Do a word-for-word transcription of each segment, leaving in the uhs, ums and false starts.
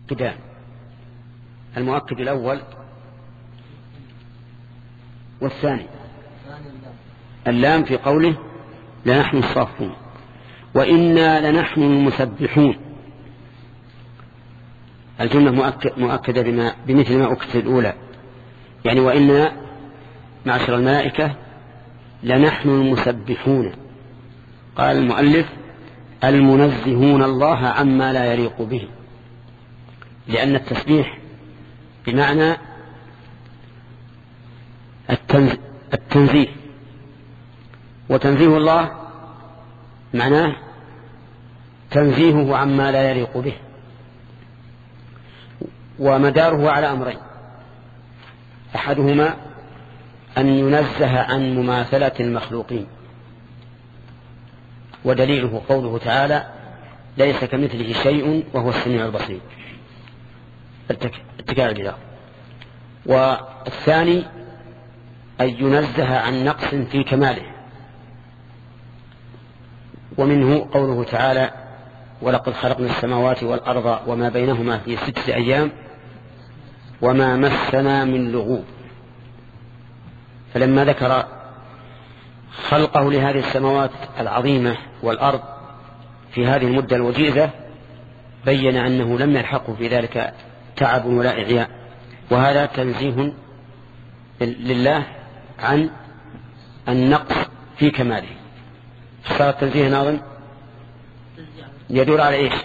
قدام. المؤكد الأول والثاني اللام في قوله لنحن الصافون وإنا لنحن المسبحون. الجملة مؤكد مؤكدة بما بمثل ما أكد الأولى، يعني وإنا معشر الملائكة لنحن المسبحون. قال المؤلف المنزهون الله عما لا يليق به، لأن التسبيح بمعنى التنزيه، وتنزيه الله معناه تنزيهه عما لا يليق به، ومداره على أمرين: أحدهما أن ينزه عن مماثلة المخلوقين، ودليله قوله تعالى ليس كمثله شيء وهو السميع البصير، اتكاء الجدار. والثاني أن ينزه عن نقص في كماله، ومنه قوله تعالى ولقد خلقنا السماوات والأرض وما بينهما في ستة أيام وما مسنا من لغوب. فلما ذكر خلقه لهذه السماوات العظيمة والأرض في هذه المدة الوجيزة بين أنه لم يلحقه في ذلك تعب ولا إعياء، وهذا تنزيه لله عن النقص في كماله. صار التنزيه ناظم يدور على إيش؟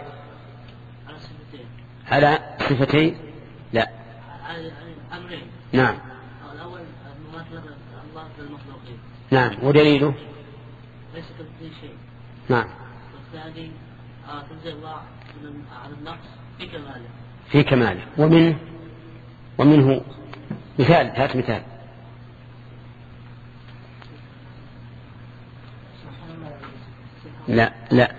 على صفتين؟ لا، أمرين. نعم. الأول مماثلة الله للمخلوقين. نعم، ودليله ليس كمثله شيء. نعم. والثاني تنزيه الله عن النقص في كماله. في كماله. ومنه ومنه مثال، هات مثال. لا لا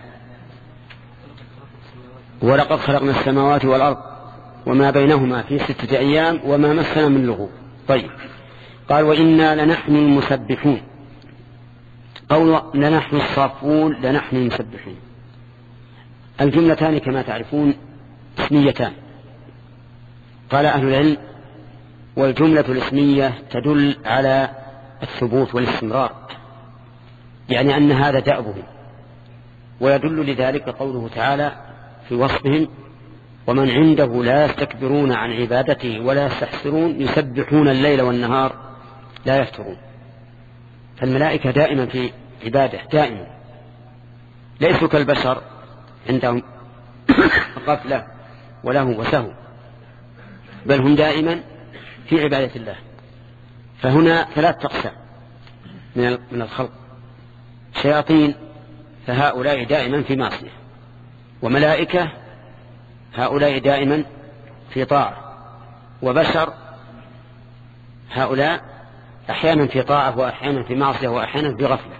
ولقد خلقنا السماوات والأرض وما بينهما في ستة أيام وما مسنا من لغوب. طيب، قال وإنا لنحن المسبحون. قول لنحن الصافون لنحن المسبحون. الجملتان كما تعرفون اسميتان. قال أهل العلم والجملة الاسمية تدل على الثبوت والاستمرار، يعني أن هذا دأبه، ويدل لذلك قوله تعالى في وصفهم ومن عنده لا يستكبرون عن عبادته ولا يستحسرون يسبحون الليل والنهار لا يفترون. فالملائكة دائما في عبادة دائما، ليسوا كالبشر عندهم غفلة وله وسهو، بل هم دائما في عبادة الله. فهنا ثلاث أقسام من الخلق: شياطين فهؤلاء دائما في معصية، وملائكة هؤلاء دائما في طاعة، وبشر هؤلاء أحيانا في طاعة وأحيانا في معصية وأحيانا في غفلة.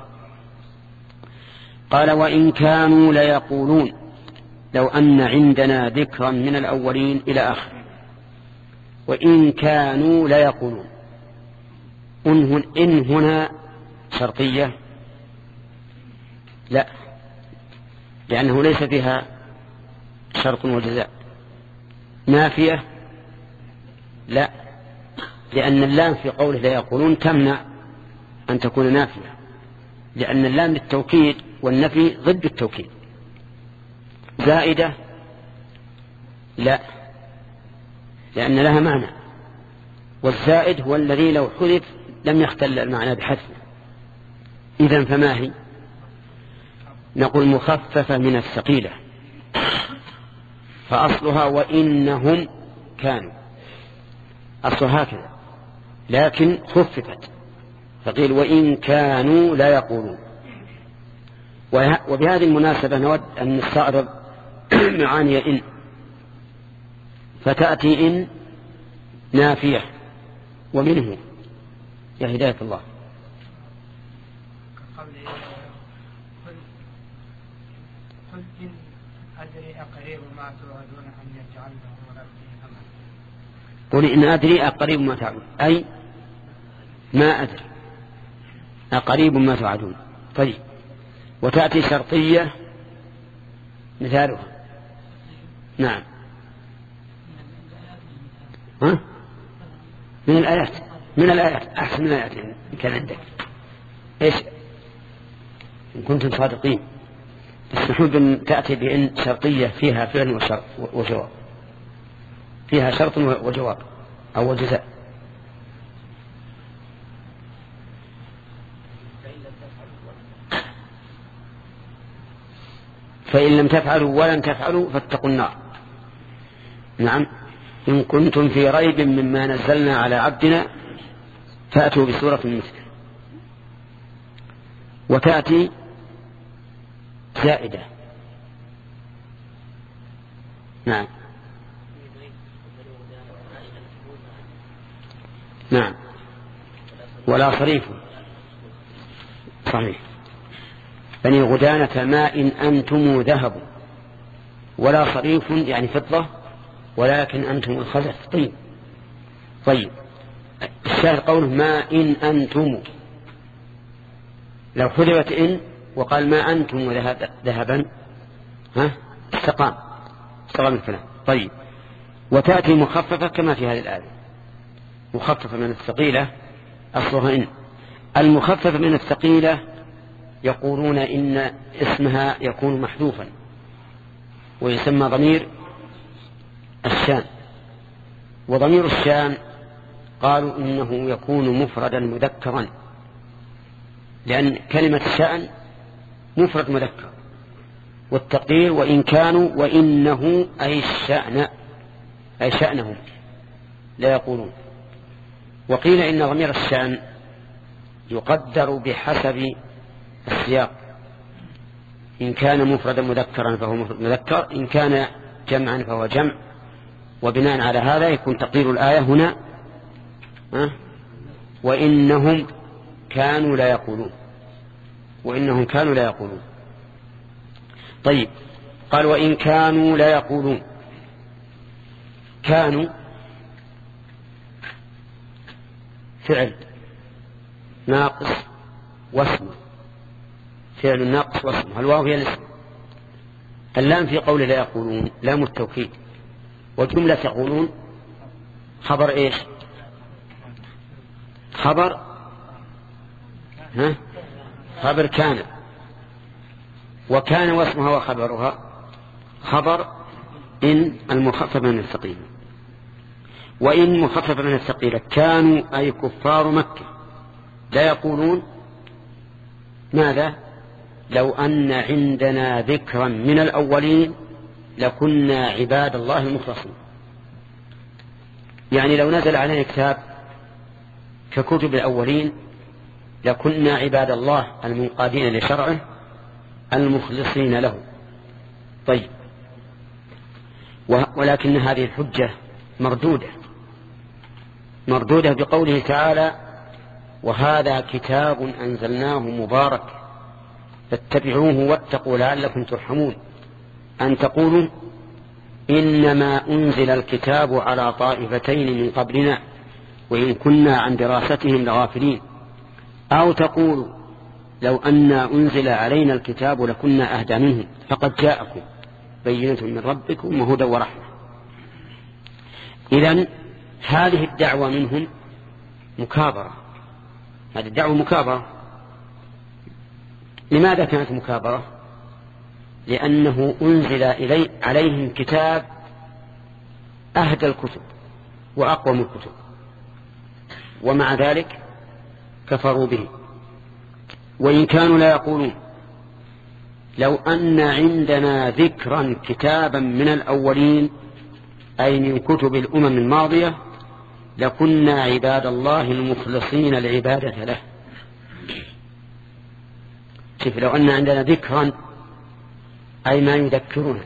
قال وإن كانوا ليقولون لو أن عندنا ذكرا من الأولين إلى آخر. وإن كانوا ليقولون، إن هنا شرطية؟ لا، لأنه ليس فيها شرط وجزاء. نافية؟ لا، لأن اللام في قوله لا يقولون تمنع أن تكون نافية، لأن اللام للتوكيد والنفي ضد التوكيد. زائدة؟ لا، لأن لها معنى، والزائد هو الذي لو حذف لم يختل المعنى بحذفه. إذن فما هي؟ نقول مخففة من الثقيلة، فأصلها وإنهم كانوا، أصلها هكذا، لكن خففت فقيل وإن كانوا لا يقولون. وبهذه المناسبة نود أن نستعرض معاني إن، فتأتي إن نافية ومنه يا هداية الله قل إن أدري أقريب ما توعدون أن يجعل له ربي أملا. قل إن أدري أقريب ما توعدون، أي ما أدري أقريب ما توعدون. طيب، وتأتي شرطية مثالها. نعم، ها؟ من الآيات من الآيات أحسن من الآيات إن كان عندك. إيش إن كنتم صادقين تسمحون بأن تأتي بإن شرطية فيها فعل وشرط وجواب، فيها شرط وجواب أو جزاء. فإن لم تفعلوا ولن تفعلوا فاتقوا النار. نعم إن كنتم في ريب مما نزلنا على عبدنا فأتوا بسورة مثله. وتأتي زائدة. نعم نعم ولا صريف صحيح. بني غدانة ما إن أنتم ذهب ولا صريف يعني فضة ولكن أنتم الخزف. طيب طيب الشاهد قوله ما إن أنتم، لو حذفت إن وقال ما أنتم ذهبا ها استقام استقام الكلام. طيب وتأتي مخففة كما في هذه الآية، مخففة من الثقيلة أصلها إن. المخففة من الثقيلة يقولون إن اسمها يكون محذوفا ويسمى ضمير الشان. وضمير الشان قالوا إنه يكون مفردا مذكرا، لأن كلمة شأن مفرد مذكر، والتقدير وإن كانوا وإنه أي الشأن أي شأنهم لا يقولون. وقيل إن ضمير الشأن يقدر بحسب السياق، إن كان مفردا مذكرا فهو مفرد مذكر، إن كان جمعا فهو جمع. وبناء على هذا يكون تقدير الآية هنا أه؟ وإنهم كانوا لا يقولون وإنهم كانوا لا يقولون. طيب قال وإن كانوا لا يقولون. كانوا فعل ناقص واسمه، فعل ناقص واسمه. الواو هي الاسم. اللام في قول لا يقولون لام التوكيد، وجملة يقولون خبر ايش؟ خبر ها خبر كان، وكان واسمها وخبرها خبر إن المخفف من الثقيلة. وإن مخفف من الثقيلة كانوا أي كفار مكة لا يقولون ماذا؟ لو أن عندنا ذكرا من الأولين لكنا عباد الله المخلصين. يعني لو نزل علينا كتاب ككتب الأولين لكنا عباد الله المنقادين لشرعه المخلصين له. طيب ولكن هذه الحجة مردودة مردودة بقوله تعالى وهذا كتاب أنزلناه مبارك فاتبعوه واتقوا لعلكم ترحمون. أن تقولوا إنما أنزل الكتاب على طائفتين من قبلنا وإن كنا عن دراستهم لغافلين، أو تقولوا لو أن أنزل علينا الكتاب لكنا أهدى منهم فقد جاءكم بينة من ربكم وهدى ورحمة. إذن هذه الدعوة منهم مكابرة، هذه الدعوة مكابرة. لماذا كانت مكابرة؟ لأنه أنزل إلي عليهم كتاب أهدى الكتب وأقوم الكتب، ومع ذلك كفروا به. وإن كانوا لا يقولون لو أن عندنا ذكرا كتابا من الأولين أي من كتب الأمم الماضية لكنا عباد الله المخلصين العبادة له. شوف لو أن عندنا ذكرا أي ما يذكرنا،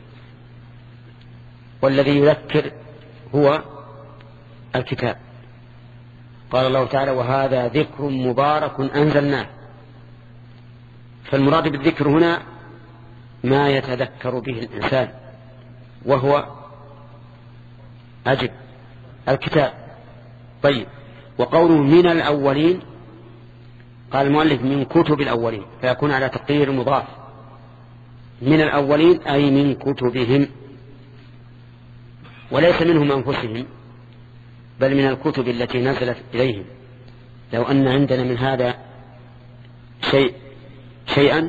والذي يذكر هو الكتاب. قال الله تعالى وهذا ذكر مبارك أنزلناه. فالمراد بالذكر هنا ما يتذكر به الإنسان وهو أجب الكتاب. طيب وقوله من الأولين قال المؤلف من كتب الأولين فيكون على تقدير مضاف، من الأولين أي من كتبهم وليس منهم أنفسهم، بل من الكتب التي نزلت إليهم. لو أن عندنا من هذا شيء شيئا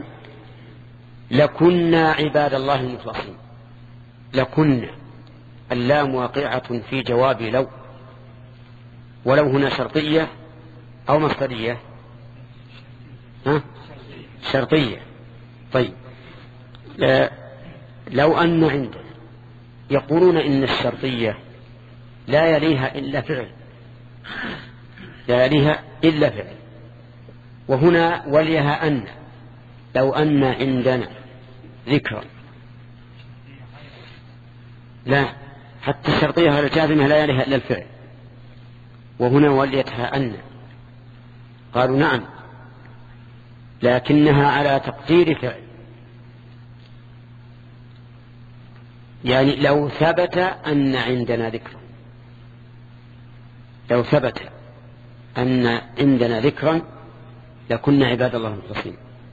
لكنا عباد الله المخلصين. لكنا اللام واقعة في جواب لو، ولو هنا شرطية أو مصدرية؟ ها؟ شرطية. طيب لو أن عندنا يقولون إن الشرطية لا يليها إلا فعل، لا يليها إلا فعل، وهنا وليها أن. لو أن عندنا ذكرا، لا، حتى الشرطية الجازمة لا يليها إلا الفعل، وهنا وليتها أن. قالوا نعم، لكنها على تقدير فعل. يعني لو ثبت أن عندنا ذكرا، لو ثبت أن عندنا ذكرا لكنا عباد الله المخلصين،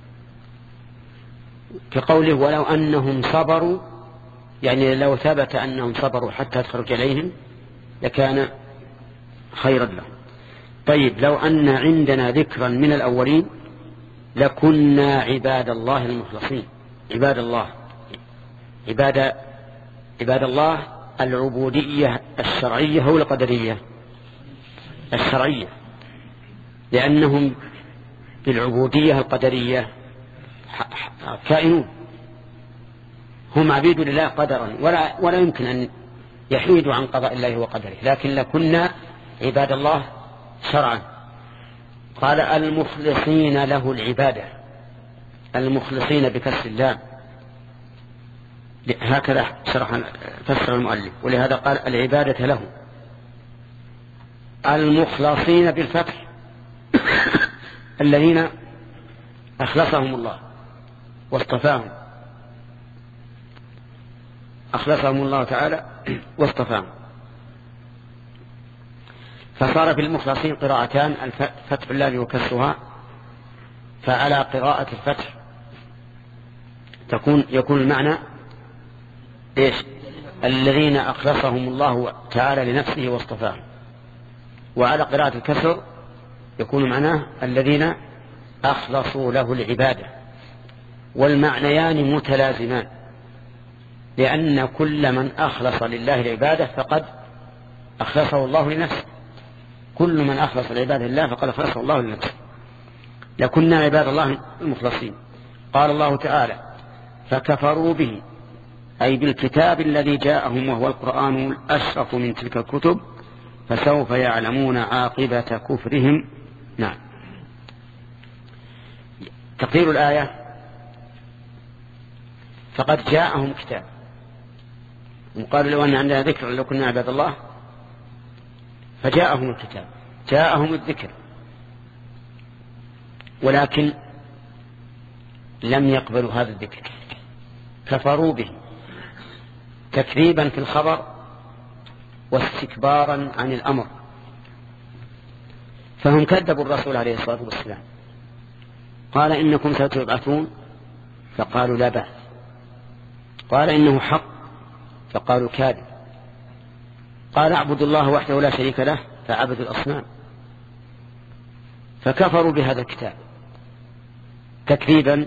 كقوله ولو أنهم صبروا، يعني لو ثبت أنهم صبروا حتى تخرج إليهم لكان خيرا لهم. طيب لو أن عندنا ذكرا من الأولين لكنا عباد الله المخلصين. عباد الله، عباد عباد الله العبودية الشرعية أو القدرية؟ الشرعية، لأنهم بالعبودية القدرية كائنون، هم عبيد لله قدرا، ولا, ولا يمكن أن يحيدوا عن قضاء الله وقدره، لكن لكنا عباد الله شرعا. قال المخلصين له العبادة، المخلصين بكسر اللام، هكذا شرح فسر المؤلف، ولهذا قال العبادة له. المخلصين بالفتح الذين أخلصهم الله واصطفاهم، أخلصهم الله تعالى واصطفاهم. فصار في المخلصين قراءتان، الفتح اللام وكسرها، فعلى قراءة الفتح تكون يكون المعنى إيش؟ الذين أخلصهم الله تعالى لنفسه واصطفاهم. وعلى قراءة الكسر يكون معناه الذين أخلصوا له العبادة. والمعنيان متلازمان، لأن كل من أخلص لله العبادة فقد أخلصه الله لنفسه، كل من أخلص العبادة لله فقد أخلصه الله لنفسه. لكنا عباد الله المخلصين. قال الله تعالى فكفروا به، أي بالكتاب الذي جاءهم وهو القرآن الأشرف من تلك الكتب، فسوف يعلمون عاقبة كفرهم. نعم. تقدير الآية فقد جاءهم كتاب، وقالوا لو أن عندنا ذكر لو كنا عباد الله، فجاءهم الكتاب، جاءهم الذكر، ولكن لم يقبلوا هذا الذكر، كفروا به تكذيبا في الخبر واستكبارا عن الأمر. فهم كذبوا الرسول عليه الصلاة والسلام، قال إنكم ستبعثون، فقالوا لا بعث. قال إنه حق، فقالوا كاذب. قال اعبدوا الله وحده لا شريك له، فعبدوا الأصنام. فكفروا بهذا الكتاب تكذيبا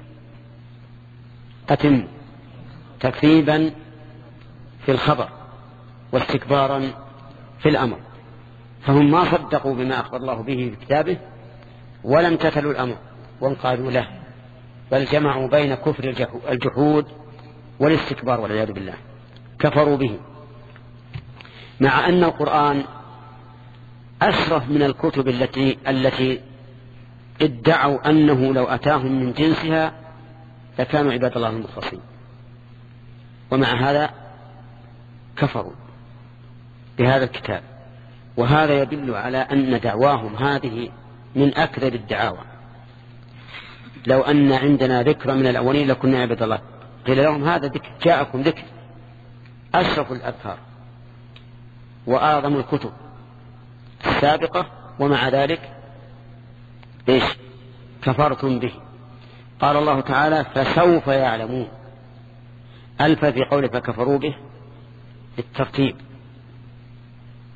أتم تكذيبا في الخبر واستكبارا في الأمر. فهم ما صدقوا بما أخبر الله به في كتابه، ولم تتلوا الأمر وانقادوا له، بل جمعوا بين كفر الجحود والاستكبار والعياذ بالله. كفروا به، مع أن القرآن أشرف من الكتب التي التي ادعوا أنه لو أتاهم من جنسها لكانوا عباد الله المخلصين، ومع هذا كفروا بهذا الكتاب. وهذا يدل على أن دعواهم هذه من أكذب الدعاوى. لو أن عندنا ذكر من الأولين لكنا عباد الله، قيل لهم هذا ذكر، جاءكم ذكر أشرف الأذكار وأعظم الكتب السابقة، ومع ذلك إيش؟ كفرتم به. قال الله تعالى فسوف يعلمون، ألف في قوله فكفروا به بالترتيب، فسوف يعلمون. وهذا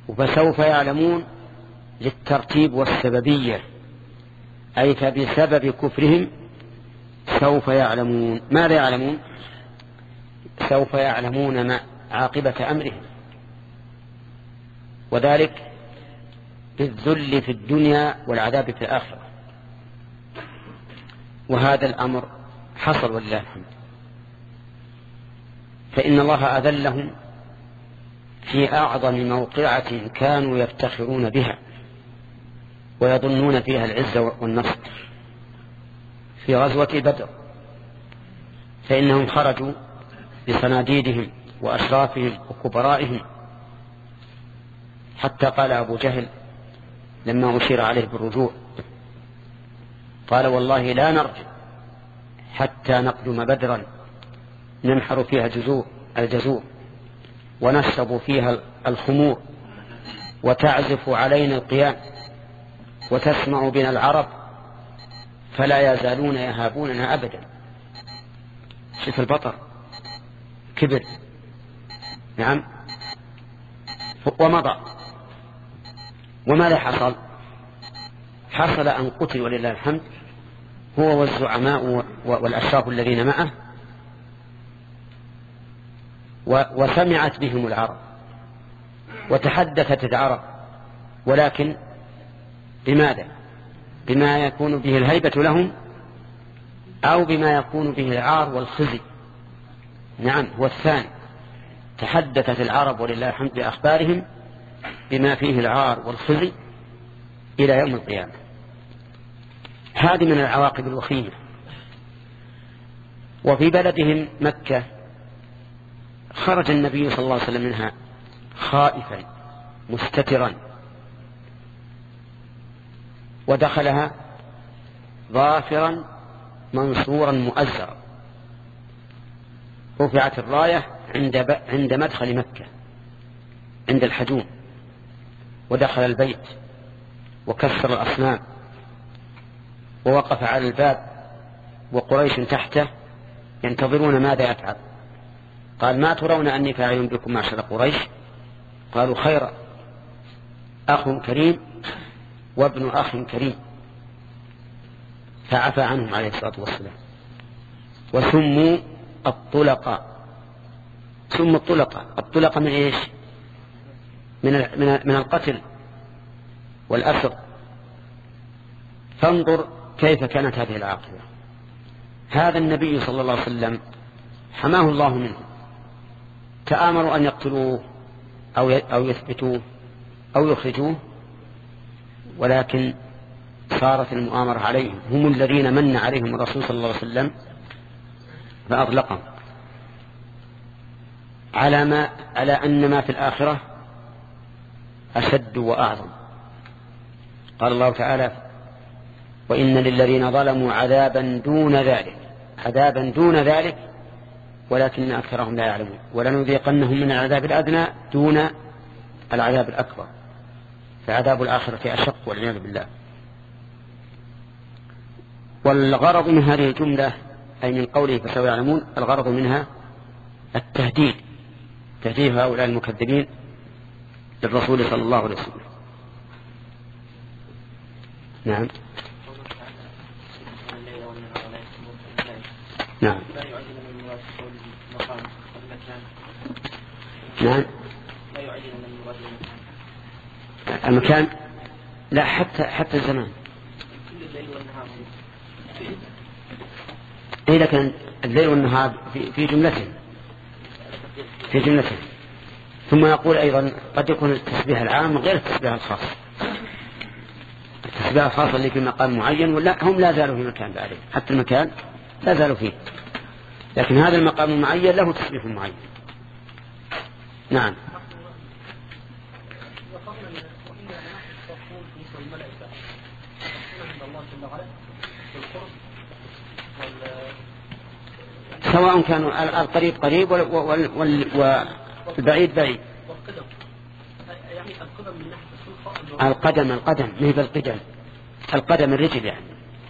فسوف يعلمون للترتيب والسببية، أي فبسبب كفرهم سوف يعلمون. ماذا يعلمون؟ سوف يعلمون ما عاقبة أمرهم، وذلك بالذل في الدنيا والعذاب في الآخرة. وهذا الأمر حصل ولله الحمد، فإن الله أذلهم في أعظم موقعة كانوا يفتخرون بها ويظنون فيها العزة والنصر، في غزوة بدر، فإنهم خرجوا بصناديدهم وأشرافهم وكبرائهم، حتى قال أبو جهل لما أشير عليه بالرجوع قال والله لا نرجع حتى نقدم بدرا ننحر فيها جزور الجزور ونشرب فيها الخمور وتعزف علينا القيام وتسمع بنا العرب فلا يزالون يهابوننا أبدا. شوف البطر كبر، نعم، ومضى. وماذا حصل؟ حصل أن قتل ولله الحمد هو والزعماء والأشراف الذين معه، وسمعت بهم العرب وتحدثت العرب، ولكن بماذا؟ بما يكون به الهيبة لهم أو بما يكون به العار والخزي. نعم، هو الثاني. تحدثت العرب ولله الحمد بأخبارهم بما فيه العار والخزي إلى يوم القيامة. هذه من العواقب الوخيمة. وفي بلدهم مكة خرج النبي صلى الله عليه وسلم منها خائفا مستترا، ودخلها ظافرا منصورا مؤزرا. رفعت الراية عند عند مدخل مكة عند الحجون، ودخل البيت وكسر الأصنام ووقف على الباب وقريش تحته ينتظرون ماذا يفعل. قال ما ترون أني فاعل بكم معشر قريش؟ قالوا خيرا، أخ كريم وابن أخ كريم، فعفى عنهم عليه الصلاة والسلام. وسموا الطلقة. سموا الطلقة. الطلقة من إيش؟ من من القتل والأسر. فانظر كيف كانت هذه العاقبة. هذا النبي صلى الله عليه وسلم حماه الله منه، تآمروا أن يقتلوه أو أو يثبتوه أو يخرجوه، ولكن صارت المؤامرة عليهم، هم الذين من عليهم الرسول صلى الله عليه وسلم فأطلقهم على ما على أن ما في الآخرة أشد وأعظم. قال الله تعالى وإن للذين ظلموا عذابا دون ذلك، عذابا دون ذلك ولكن أكثرهم لا يعلمون، ولنذيقنهم من العذاب الأدنى دون العذاب الأكبر، فعذاب الآخرة أشق والعياذ بالله. والغرض من هذه الجملة أي من قوله فسوف يعلمون، الغرض منها التهديد، تهديد هؤلاء المكذبين للرسول صلى الله عليه وسلم. نعم نعم نعم المكان لا، حتى حتى الزمان. إذا كان الليل والنهار في, في جملته في جملته ثم يقول أيضا قد يكون التسبيح العام غير التسبيح الخاص. التسبيح الخاص اللي في مقام معين ولا هم لا زالوا في مكان بعده، حتى المكان لا زالوا فيه، لكن هذا المقام المعين له تسبيح معين. نعم سواء كانوا القريب قريب والبعيد بعيد. القدم القدم مهب القدم القدم الرجل، يعني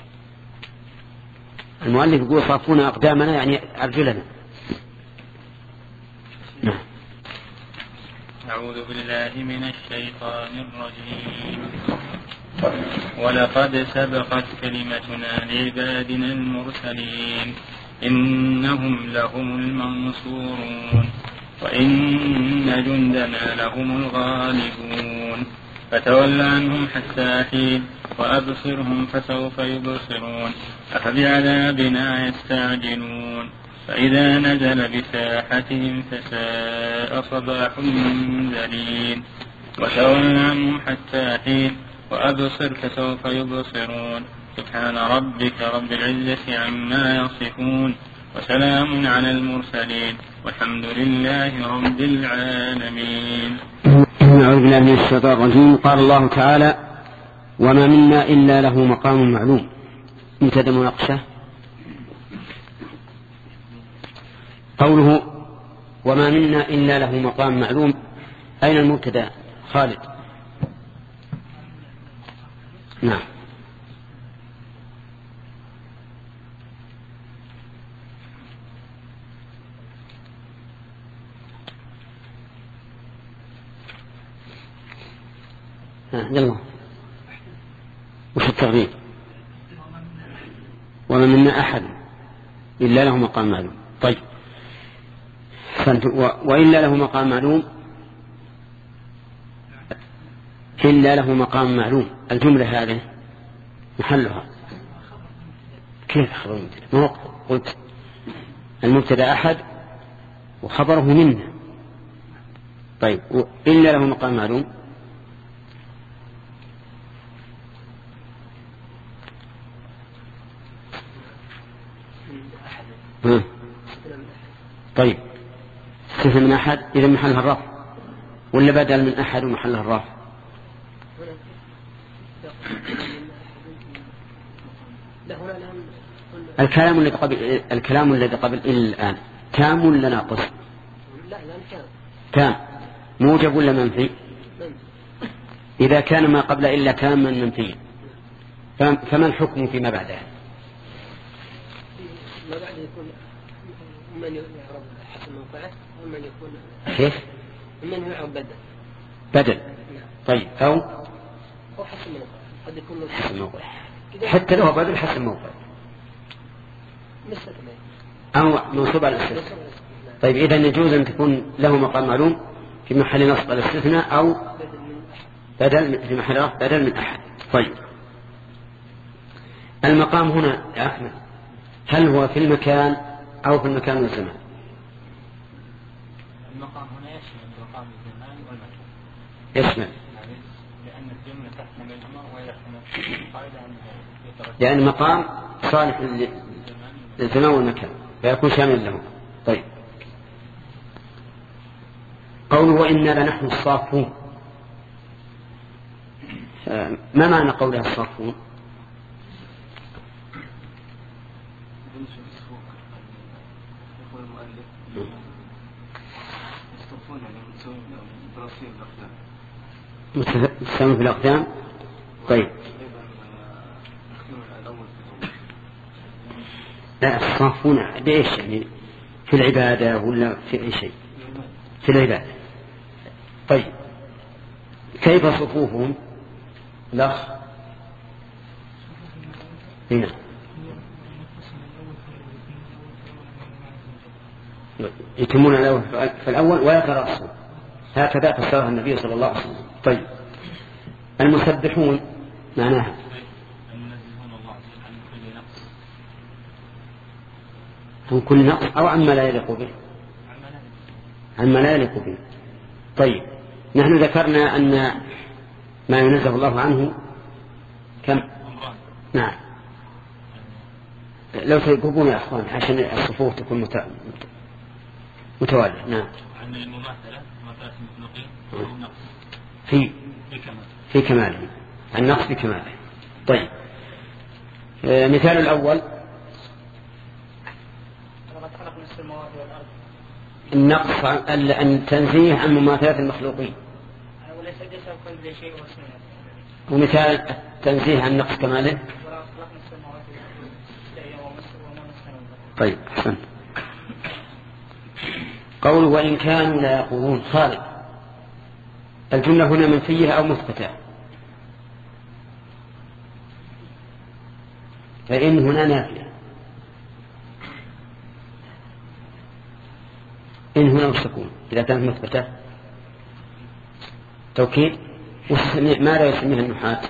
المؤلف يقول صافونا أقدامنا يعني أرجلنا. نعم أعوذ بالله من الشيطان الرجيم. ولقد سبقت كلمتنا لعبادنا المرسلين إنهم لهم المنصورون وإن جندنا لهم الغالبون فتول عنهم حتى حين وأبصرهم فسوف يبصرون أفبعذابنا يستعجلون فإذا نزل بساحتهم فساء صباح المنذرين وتول عنهم حتى حين وأبصر فسوف يبصرون سبحان ربك رب العزة عما يصفون وسلام على المرسلين والحمد لله رب العالمين. أعوذ بالله من الشيطان الرجيم. قال الله تعالى وما منا إلا له مقام معلوم. مبتدأ مناقشة. قوله وما منا إلا له مقام معلوم أين المبتدأ؟ خالد. نعم. يلا وش التغيير؟ وما منا أحد إلا له مقام معلوم. طيب وإلا له مقام معلوم إلا له مقام معلوم الجملة هذه محلها كيف خبر المبتدأ؟ ما قلت المبتدأ أحد وخبره منا. طيب إلا له مقام معلوم ها. طيب استثنى من أحد إذا محلها الرفع ولا بدل من أحد ومحلها الرفع؟ الكلام الذي قبل الكلام الذي قبل الآن تام ولا ناقص؟ تام. موجب ولا منفي؟ إذا كان ما قبل إلا تاما منفيا فما الحكم فيما بعدها؟ ما بعد يكون من يعرض حسب موقعه ومن يكون كيف؟ من يعرض بدل بدل. طيب أو أو حسب موقعه قد يكون حسب موقعه حتى لو بدل حسب موقعه أو منصوب على الاستثناء. طيب إذا يجوز أن تكون له مقام معلوم في محل نصب الاستثناء أو بدل في محل رفع بدل من أحد. طيب المقام هنا يا أحمد هل هو في المكان أو في المكان والزمان؟ المقام هنا يشمل مقام الزمان والمكان. يشمل لأن الجملة تحمل الأمر ويحمل قاعدة أنه لأن المقام صالح للزمان والمكان فيكون شامل له. طيب قوله وإنا لنحن الصافون ما معنى قولها الصافون؟ مستمر في الأقدام. طيب لا الصافون بإيش يعني في العبادة ولا في أي شيء؟ في العبادة. طيب كيف صفوفهم؟ لا هنا يتمون الأول في الأول ويتراصون هكذا فسرها النبي صلى الله عليه وسلم. طيب المسبحون معناها عن كل نقص أو عما لا يليق به عما لا يليق به. طيب نحن ذكرنا أن ما ينزه الله عنه كم؟ نعم لو تقومون يا أخوان عشان الصفوف تكون متوالية. نعم عن المماثلة مماثلة المخلوقين في في كماله النقص في كماله. طيب آه مثال الأول النقص عن تنزيه عن مماثلة المخلوقين ومثال التنزيه عن نقص كماله. طيب حسن. قول وإن كانوا لا يقولون. خالد الجملة هنا منفية أو مثبتة؟ فإن هنا نافية. إن هنا وش تكون إذا كانت مثبتة؟ توكيد. ماذا يسميها النحاة؟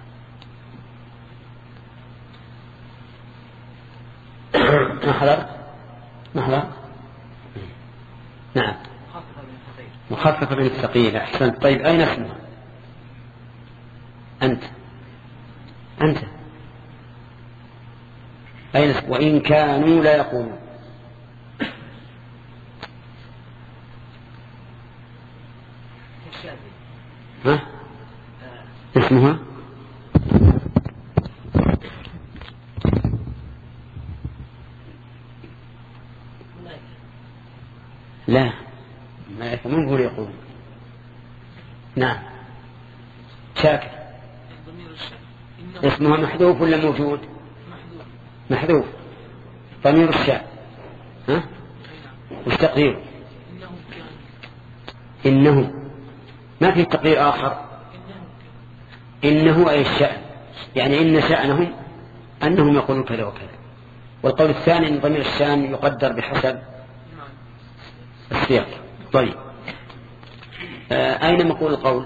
ما حضرت؟ ما حضرت؟ نعم مخففة من الثقيل. أحسنت. طيب أين اسمها؟ أنت أنت أين اسم؟ وإن كانوا لا يقولون. ها؟ اسمها لا ملائكة من هو يقول؟ نعم شاكر. اسمها محذوف ولا موجود؟ محذوف. ضمير الشاء ها؟ وش تقديره؟ إنه ما في تقدير آخر. إنه أي الشأن، يعني إن شأنهم أنهم يقولون كذا وكذا. والقول الثاني أن ضمير الشأن يقدر بحسب السياق. طيب آه أين مقول القول؟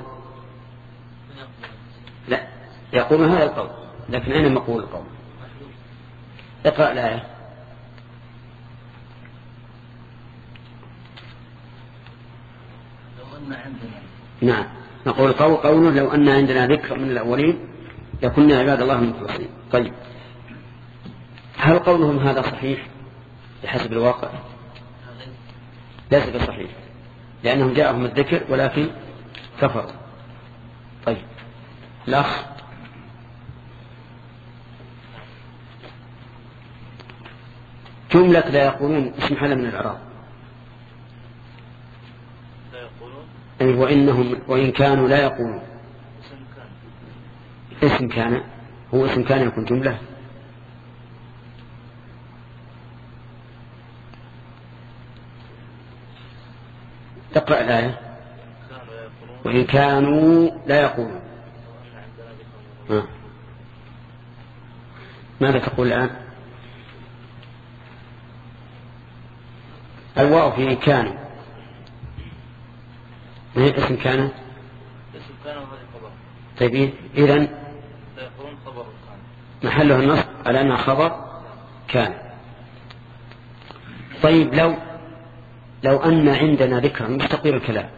لا يقول هذا القول، لكن أين مقول القول؟ اقرأ الآية. نعم نقول قول قوله لو أن عندنا ذكر من الأولين لكنا عباد الله المخلصين. طيب هل قولهم هذا صحيح بحسب الواقع؟ ليس بصحيح، لأنهم جاءهم الذكر ولكن كفروا. طيب الأخ جملة لا يقولون اسم حل من الإعراب. أي وإنهم وإن كانوا لا يقولون. اسم كان هو اسم كان يكون جملة. تقرأ الآية. وإن كانوا لا يقولون. آه. ماذا تقول الآن؟ الواو في كانوا ما هي اسم كان؟ اسم كان وهذا خبر. طيب إذن سيكون خبر كان محله النصب على أنها خبر كان. طيب لو لو أن عندنا ذكرا مش تقدير الكلام.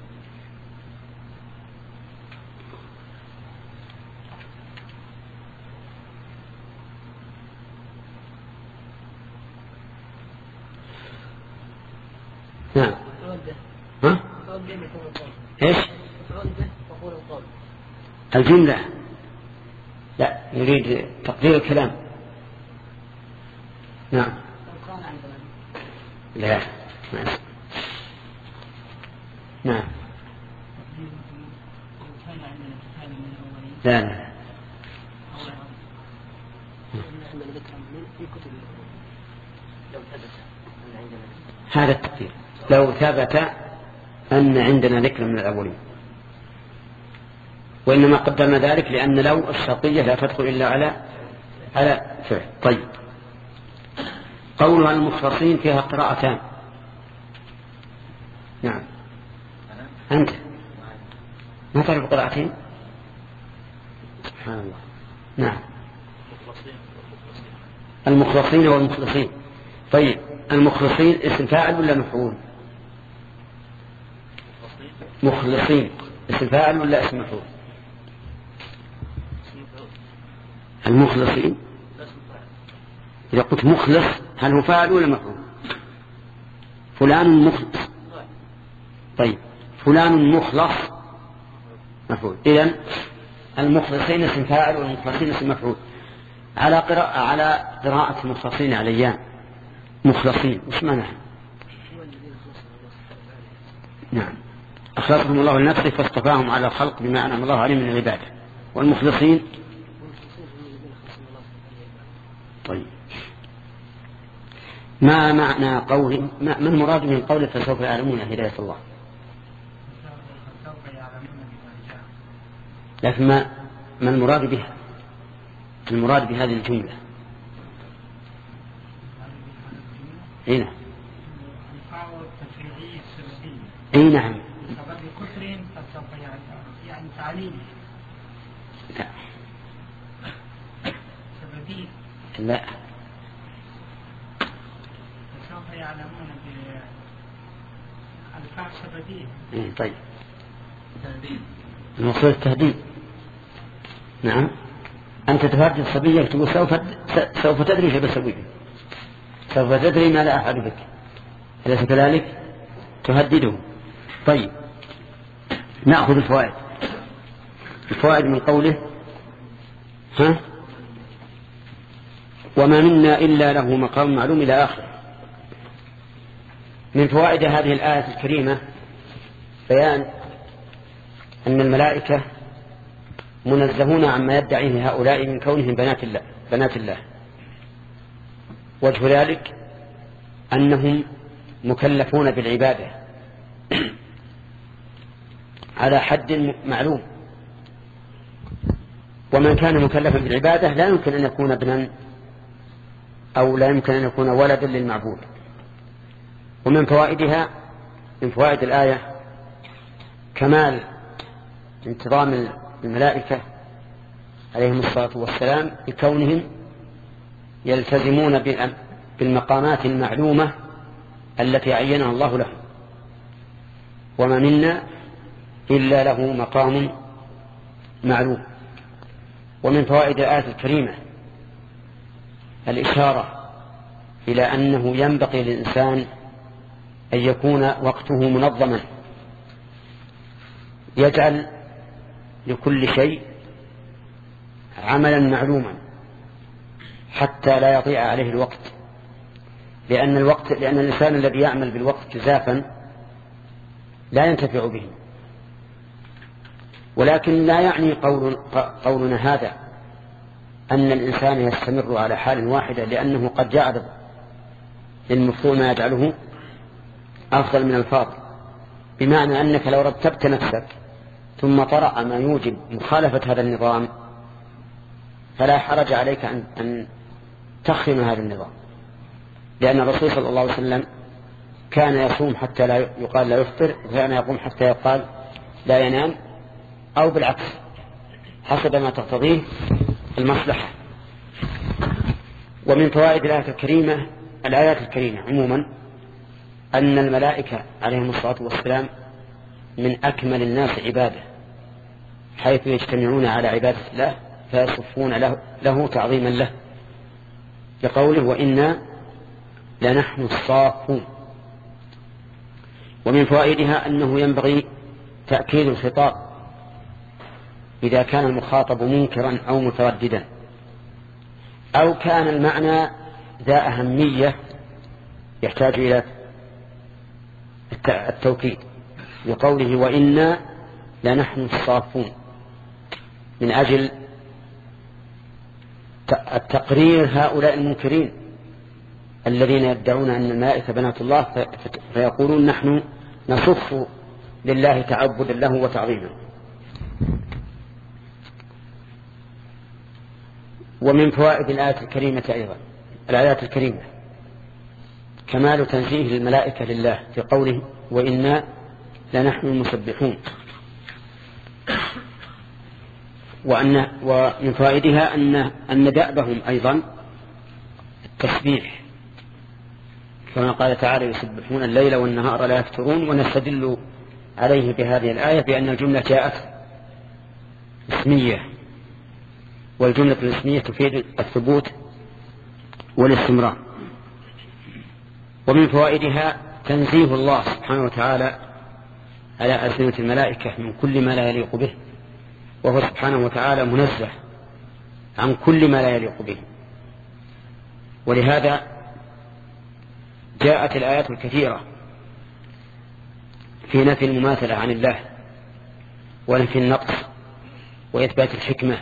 نعم ها؟ ايش الجملة؟ لا يريد تقدير الكلام. نعم لا نعم لا لا هذا التقدير لو ثبت أن عندنا ذكر من الأولين، وإنما قدرنا ذلك لأن لو الشرطية لا تدخل إلا على على فعل. طيب قولها المخلصين فيها قراءتان. نعم أنت ما تعرف قراءتين؟ سبحان الله. نعم المخلصين والمخلصين. طيب المخلصين اسم فاعل ولا مفعول؟ مخلصين اسم فاعل ولا اسم مفعول؟ المخلصين إذا قلت مخلص هل هو فاعل ولا مفعول؟ فلان مخلص. طيب فلان مخلص مفعول. إذن المخلصين اسم فاعل والمخلصين اسم مفعول. على قراءة على قراءة المخلصين عليان مخلصين وش معناها؟ نعم أخلصهم الله لنفسه فاصطفاهم على الخلق بما أنعم الله عليه من العبادة. والمخلصين طيب ما معنى قول ما من مراد من قوله فسوف يعلمون هداية الله؟ يعلمون بما جاء. لكن ما ما المراد بها؟ المراد بهذه الجملة هنا الفاء التفريعية السببية. اي نعم. سبب كفر فسوف يعني تعليم. لا سببية. لا فسوف يعلمون بالفاء سببية. إيه طيب المقصود التهديد. نعم أنت تهدد صبيك تقول سوف سوف تدري شيء بسويه، سوف تدري ما لا أحد بك، أليس كذلك؟ تهدده. طيب نأخذ الفوائد. الفوائد من قوله ها وما منا إلا له مقام معلوم إلى آخر. من فوائد هذه الآية الكريمة بيان أن الملائكة منزهون عما يدعيه هؤلاء من كونهم بنات الله بنات الله. وجه ذلك أنهم مكلفون بالعبادة على حد معلوم، ومن كان مكلفا بالعبادة لا يمكن أن يكون ابنا أو لا يمكن أن يكون ولدا للمعبود. ومن فوائدها من فوائد الآية كمال انتظام الملائكة عليهم الصلاة والسلام بكونهم يلتزمون بالمقامات المعلومة التي عينها الله لهم. وما منا إلا له مقام معلوم. ومن فوائد الآية الكريمة الإشارة إلى أنه ينبغي للإنسان أن يكون وقته منظما، يجعل لكل شيء عملا معلوما حتى لا يضيع عليه الوقت. لأن الوقت لأن الإنسان الذي يعمل بالوقت جزافا لا ينتفع به. ولكن لا يعني قول قولنا هذا أن الإنسان يستمر على حال واحدة، لأنه قد جعل للمفروض ما يجعله أفضل من الفاضل. بمعنى أنك لو رتبت نفسك ثم طرأ ما يوجب مخالفة هذا النظام فلا حرج عليك أن, أن تخرم هذا النظام. لأن الرسول صلى الله عليه وسلم كان يصوم حتى لا يقال لا يفطر، وكان يقوم حتى يقال لا ينام، أو بالعكس حسب ما تقتضيه المصلحة. ومن فوائد الآيات الكريمة الآيات الكريمة عموما أن الملائكة عليهم الصلاة والسلام من أكمل الناس عبادة، حيث يجتمعون على عبادة الله فيصفون له, له تعظيما له، لقوله وإنا لنحن الصافون. ومن فوائدها أنه ينبغي تأكيد الخطاب إذا كان المخاطب منكرا أو مترددا، أو كان المعنى ذا أهمية يحتاج إلى التوكيد، لقوله وإنا لنحن الصافون، من أجل التقرير هؤلاء المنكرين الذين يدعون أن الملائكة بنات الله، فيقولون نحن نصف لله تعبدا له وتعظيما. ومن فوائد الآية الكريمة أيضا الآيات الكريمة كمال تنزيه الملائكة لله في قوله وإنا لنحن المسبحون. وأن ومن فوائدها أن أن دأبهم أيضا التسبيح، كما قال تعالى يسبحون الليل والنهار لا يفترون. ونستدل عليه بهذه الآية بأن الجملة جاءت اسمية، والجملة الاسمية تفيد الثبوت والاستمرار. ومن فوائدها تنزيه الله سبحانه وتعالى على ألسنة الملائكة من كل ما لا يليق به، وهو سبحانه وتعالى منزه عن كل ما لا يليق به. ولهذا جاءت الآيات الكثيرة في نفي المماثلة عن الله، ونفي النقص، وإثبات الحكمة،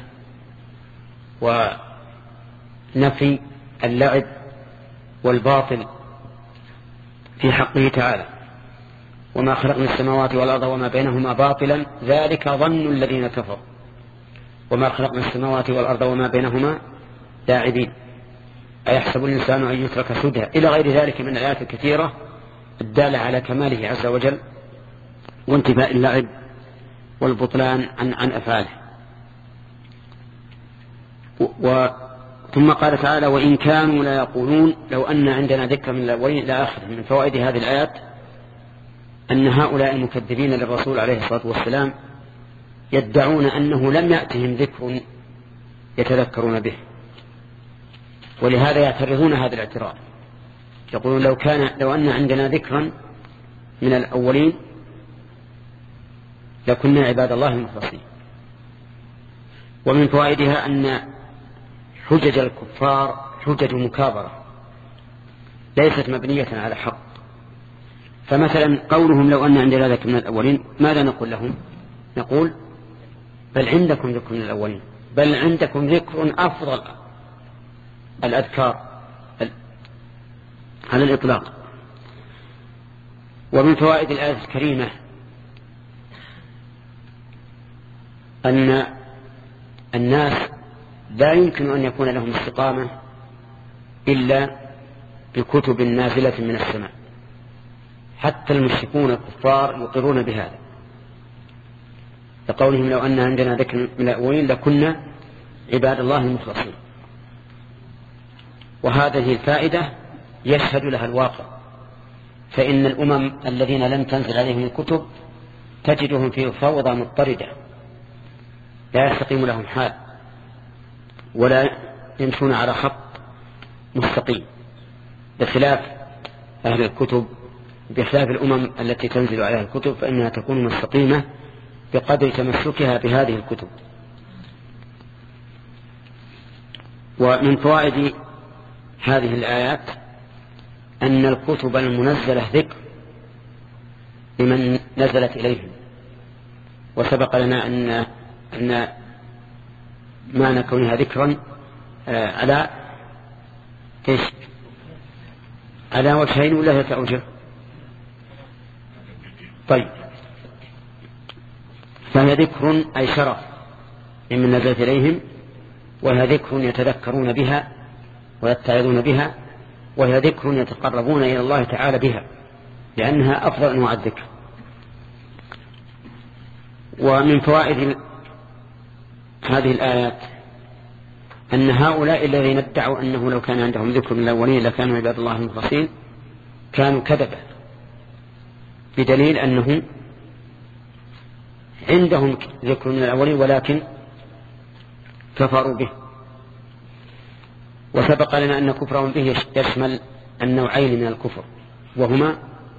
ونفي اللعب والباطل في حقه تعالى. وما خلقنا السماوات والأرض وما بينهما باطلا ذلك ظن الذين كفروا وما خلقنا السماوات والأرض وما بينهما لاعبين أيحسب الإنسان أن يترك سدى إلى غير ذلك من الآيات الكثيرة الدالة على كماله عز وجل وانتفاء اللعب والبطلان عن, عن أفعاله. و ثم قال تعالى وإن كانوا لا يقولون لو أن عندنا ذكر من الأولين إلى آخره. من فوائد هذه الآيات أن هؤلاء المكذبين للرسول عليه الصلاة والسلام يدعون أنه لم يأتهم ذكر يتذكرون به، ولهذا يعترضون هذا الاعتراض. يقولون لو كان لو أن عندنا ذكرا من الأولين لكنا عباد الله المخلصين. ومن فوائدها أن حجج الكفار حجج مكابرة ليست مبنية على حق. فمثلا قولهم لو أن عندنا ذكر من الأولين ماذا نقول لهم؟ نقول بل عندكم ذكر من الأولين، بل عندكم ذكر أفضل الأذكار على الإطلاق. ومن فوائد الآية الكريمة أن الناس لا يمكن أن يكون لهم استقامة إلا بكتب نازلة من السماء. حتى المشركون الكفار يقرون بهذا لقولهم لو أن عندنا ذكر من الأولين لكنا عباد الله المخلصين. وهذه الفائدة يشهد لها الواقع، فإن الأمم الذين لم تنزل عليهم الكتب تجدهم في فوضى مضطردة لا يستقيم لهم حال ولا يمشون على خط مستقيم، بخلاف أهل الكتب بخلاف الأمم التي تنزل عليها الكتب فإنها تكون مستقيمة بقدر تمسكها بهذه الكتب. ومن فوائد هذه الآيات أن الكتب المنزلة ذكر لمن نزلت إليهم. وسبق لنا أن أن معنى كونها ذكرا على إيش؟ على وجهين ولا ثلاثة؟ طيب، فهي ذكر أي شرف ممن نزلت إليهم، وهي ذكر يتذكرون بها ويتعظون بها، وهي ذكر يتقربون إلى الله تعالى بها لأنها أفضل أنواع الذكر. ومن فوائد هذه الآيات أن هؤلاء الذين ادعوا أنه لو كان عندهم ذكر من الأولين لكانوا عباد الله المخلصين كانوا كذبا، بدليل أنه عندهم ذكر من الأولين ولكن كفروا به. وسبق لنا أن كفرهم به يشمل النوعين من الكفر وهما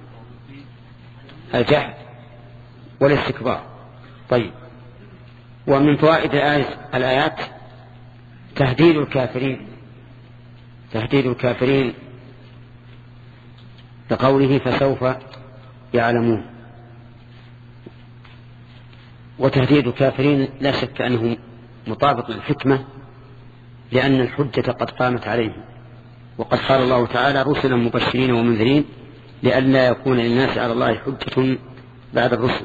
الجهل والاستكبار. طيب، ومن فوائد الآيات تهديد الكافرين تهديد الكافرين لقوله فسوف يعلمون. وتهديد الكافرين لا شك أنه مطابق للحكمة لأن الحجة قد قامت عليهم، وقد قال الله تعالى رسلا مبشرين ومنذرين لئلا يكون للناس على الله حجة بعد الرسل.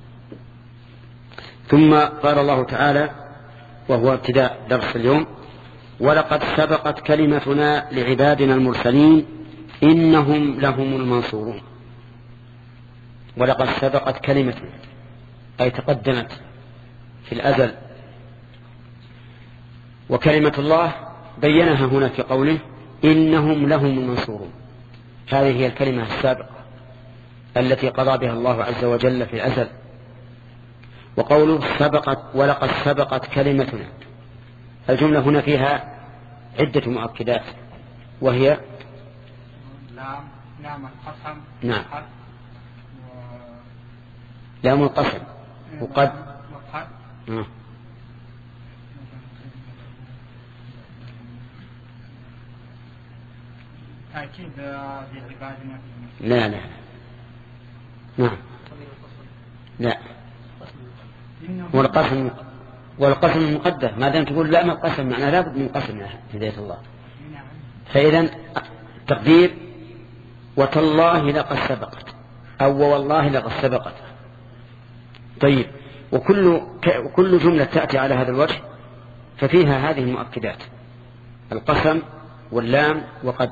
ثم قال الله تعالى وهو ابتداء درس اليوم ولقد سبقت كلمتنا لعبادنا المرسلين إنهم لهم المنصورون. ولقد سبقت كلمتنا أي تقدمت في الأزل، وكلمة الله بينها هنا في قوله إنهم لهم المنصورون. هذه هي الكلمة السابقة التي قضى بها الله عز وجل في الأزل. وقوله سبقت ولقد سبقت كلمتنا، الجملة هنا فيها عدة مؤكدات وهي لام لام القسم نعم لام القسم وقد آه. تأكيد بعبادنا. لا لا نعم لا والقسم والقسم مقدر ما دام تقول لا ما القسم معناه لا بد من قسم هداية الله. فإذا تقدير وتالله لقد سبقت أو والله لقد سبقت. طيب، وكل وكل جملة تأتي على هذا الوجه ففيها هذه المؤكدات: القسم واللام وقد.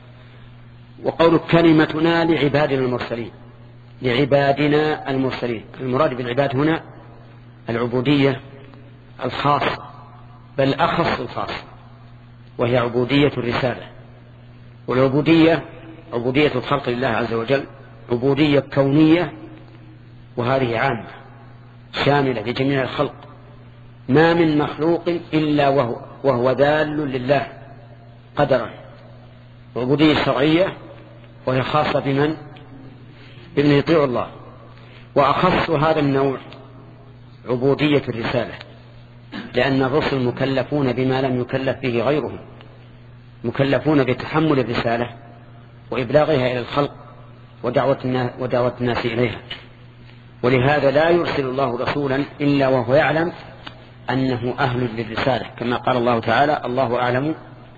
وقول كلمتنا لعبادنا المرسلين، لعبادنا المرسلين، المراد بالعباد هنا العبودية الخاصة، بل أخص الخاصة، وهي عبودية الرسالة. والعبودية عبودية الخلق لله عز وجل عبودية كونية، وهذه عامة شاملة لجميع الخلق، ما من مخلوق إلا وهو, وهو ذال لله قدرا. عبودية شرعية وهي خاصة بمن؟ بمن يطيع الله. وأخص هذا النوع عبودية الرسالة، لأن الرسل مكلفون بما لم يكلف به غيرهم، مكلفون بتحمل الرسالة وإبلاغها إلى الخلق ودعوة الناس, ودعوة الناس إليها. ولهذا لا يرسل الله رسولا إلا وهو يعلم أنه أهل للرسالة، كما قال الله تعالى: الله أعلم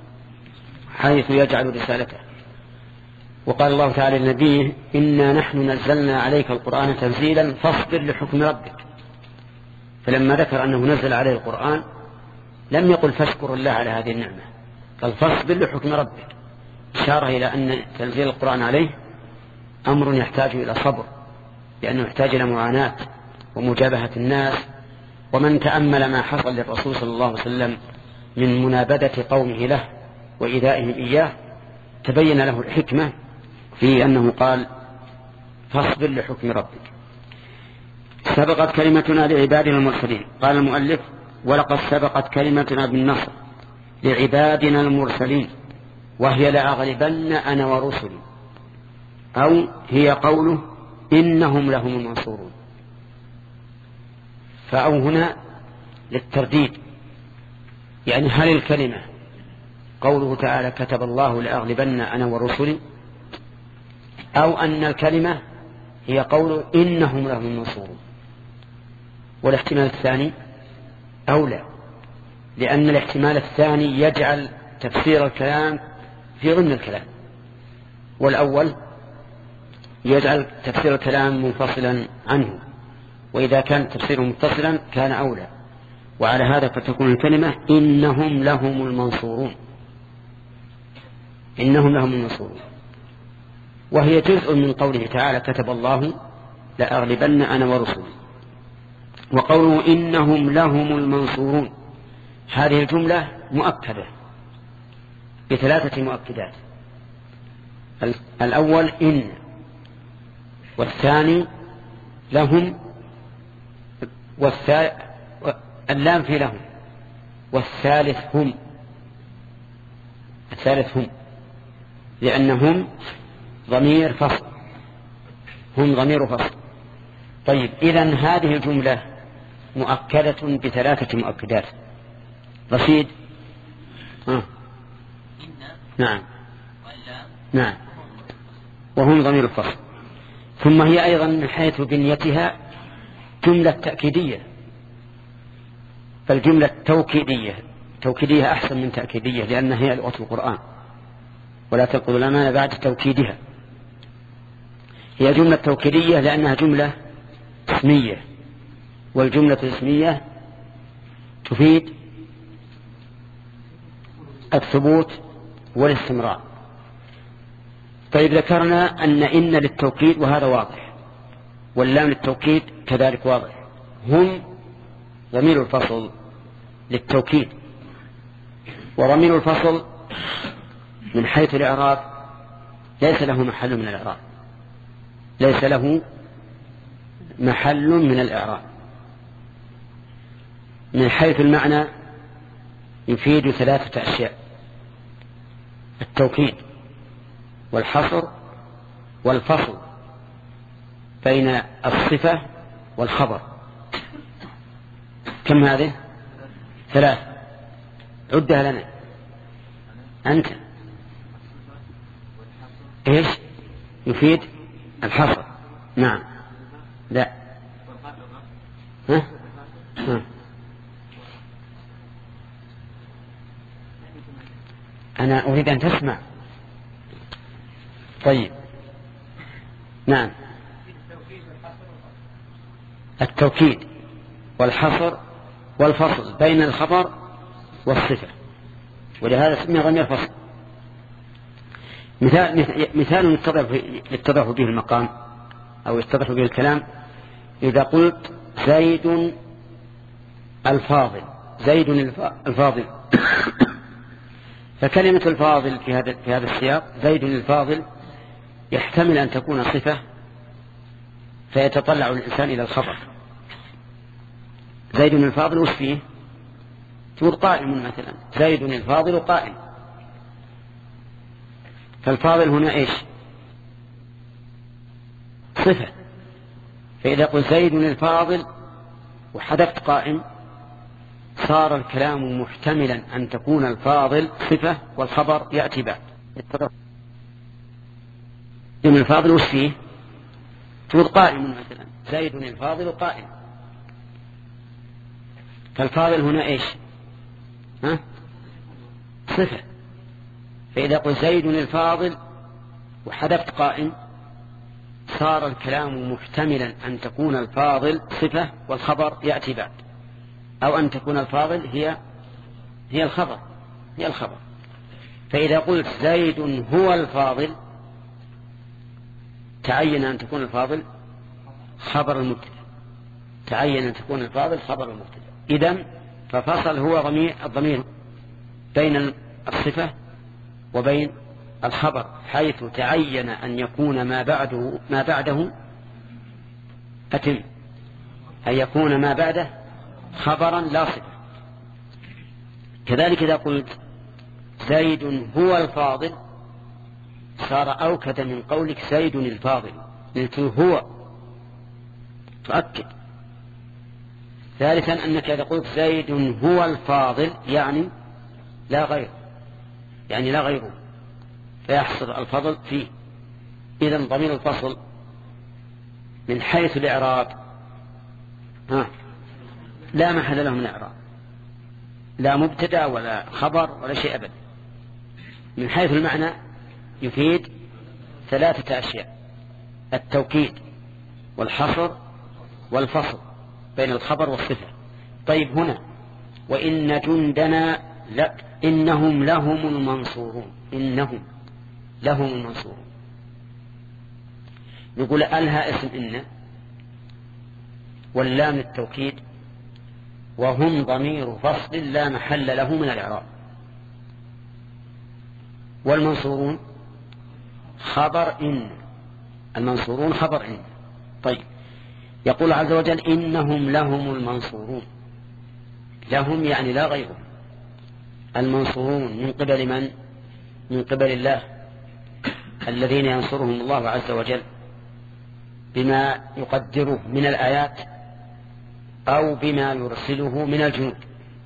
حيث يجعل رسالته. وقال الله تعالى لنبيه: إنا نحن نزلنا عليك القرآن تنزيلا فاصبر لحكم ربك. فلما ذكر أنه نزل عليه القرآن لم يقل فاشكر الله على هذه النعمة، قال فاصبر لحكم ربك، إشارة إلى أن تنزيل القرآن عليه أمر يحتاج إلى صبر، لأنه يحتاج إلى معاناة ومجابهة الناس. ومن تأمل ما حصل للرسول صلى الله عليه وسلم من منابذة قومه له وإيذائهم إياه تبين له الحكمة في أنه قال فاصبر لحكم ربك. سبقت كلمتنا لعبادنا المرسلين. قال المؤلف: ولقد سبقت كلمتنا بالنصر لعبادنا المرسلين، وهي لأغلبن أنا ورسلي، أو هي قوله إنهم لهم المنصورون. فأو هنا للترديد، يعني هل الكلمة قوله تعالى كتب الله لأغلبن أنا ورسلي، أو أن الكلمة هي قوله إنهم لهم المنصورون؟ والاحتمال الثاني أولى، لأن الاحتمال الثاني يجعل تفسير الكلام في ضمن الكلام، والأول يجعل تفسير الكلام منفصلا عنه، وإذا كان تفسيره متصلا كان أولى. وعلى هذا فتكون الكلمة إنهم لهم المنصورون، إنهم لهم المنصورون، وهي جزء من قوله تعالى كتب الله لأغلبن أنا ورسلي. وقوله إنهم لهم المنصورون هذه الجملة مؤكدة بثلاثة مؤكدات: الأول إن، والثاني لهم، واللام في لهم، والثالث هم، الثالث هم، لأنهم ضمير فصل، هم ضمير فصل. طيب، إذن هذه الجملة مؤكدة بثلاثة مؤكدات. رشيد؟ آه. نعم نعم وهم ضمير الفصل. ثم هي أيضا من حيث بنيتها جملة تأكيدية، فالجملة توكيدية، توكيدية أحسن من تأكيدية، لأنها هي لغة القرآن، ولا تنقضوا الأمانة بعد توكيدها. هي جملة توكيدية لأنها جملة اسمية، والجملة الاسمية تفيد الثبوت والاستمرار. طيب، ذكرنا أن إن للتوكيد وهذا واضح، واللام للتوكيد كذلك واضح. هم ضمير الفصل للتوكيد، وضمير الفصل من حيث الإعراب ليس له محل من الإعراب، ليس له محل من الإعراب. من حيث المعنى يفيد ثلاثة أشياء: التوكيد والحصر والفصل بين الصفة والخبر. كم هذه؟ ثلاث، عدها لنا أنت. إيش يفيد؟ الحصر. نعم. لا. ها؟ ها. أنا أريد أن تسمع. طيب، نعم. التوكيد والحصر والفصل بين الخبر والصفة، ولهذا سمي ضمير فصل. مثال مثال يتضح به المقام أو يتضح به الكلام، إذا قلت زيد الفاضل، زيد الفاضل فكلمة الفاضل في هذا في هذا السياق زيد الفاضل يحتمل أن تكون صفة، فيتطلع الإنسان إلى الخبر. زيد الفاضل وش فيه؟ تقول قائم مثلا، زيد الفاضل قائم، فالفاضل هنا إيش؟ صفة. فإذا قلت زيد الفاضل وحذفت قائم صار الكلام محتملا أن تكون الفاضل صفة والخبر يأتي بعد. زيد الفاضل وش فيه؟ تقول قائم مثلا، زيد الفاضل قائم، فالفاضل هنا إيش؟ ها؟ صفة. فإذا قلت زيد الفاضل وحذفت قائم صار الكلام محتملا أن تكون الفاضل صفة والخبر يأتي بعد، أو أن تكون الفاضل هي هي الخبر هي الخبر. فإذا قلت زيد هو الفاضل تعين أن تكون الفاضل خبر المبتدأ، تعين أن تكون الفاضل خبر المبتدأ. إذن ففصل هو ضمير الضمير بين الصفة وبين الخبر، حيث تعين أن يكون ما بعده ما بعده أتم، أن يكون ما بعده خبرا لا صفة. كذلك إذا قلت زيد هو الفاضل صار أوكد من قولك زيد الفاضل، قلت هو تؤكد. ثالثا أنك إذا قلت زيد هو الفاضل يعني لا غير، يعني لا غيره، فيحصل الفضل فيه. إذن ضمير الفصل من حيث الإعراب ها لا محل له من الإعراب، لا مبتدأ ولا خبر ولا شيء أبدا. من حيث المعنى يفيد ثلاثة أشياء: التوكيد والحصر والفصل بين الخبر والصفة. طيب هنا وإن جندنا لا إنهم لهم المنصورون، إنهم لهم المنصورون، نقول ألها اسم إن واللام التوكيد، وهم ضمير فصل لا محل له من الإعراب، والمنصورون خبر إن، المنصورون خبر إن. طيب يقول عز وجل إنهم لهم المنصورون، لهم يعني لا غيرهم، المنصورون من قبل من؟ من قبل الله، الذين ينصرهم الله عز وجل بما يقدره من الآيات أو بما يرسله من الجنود،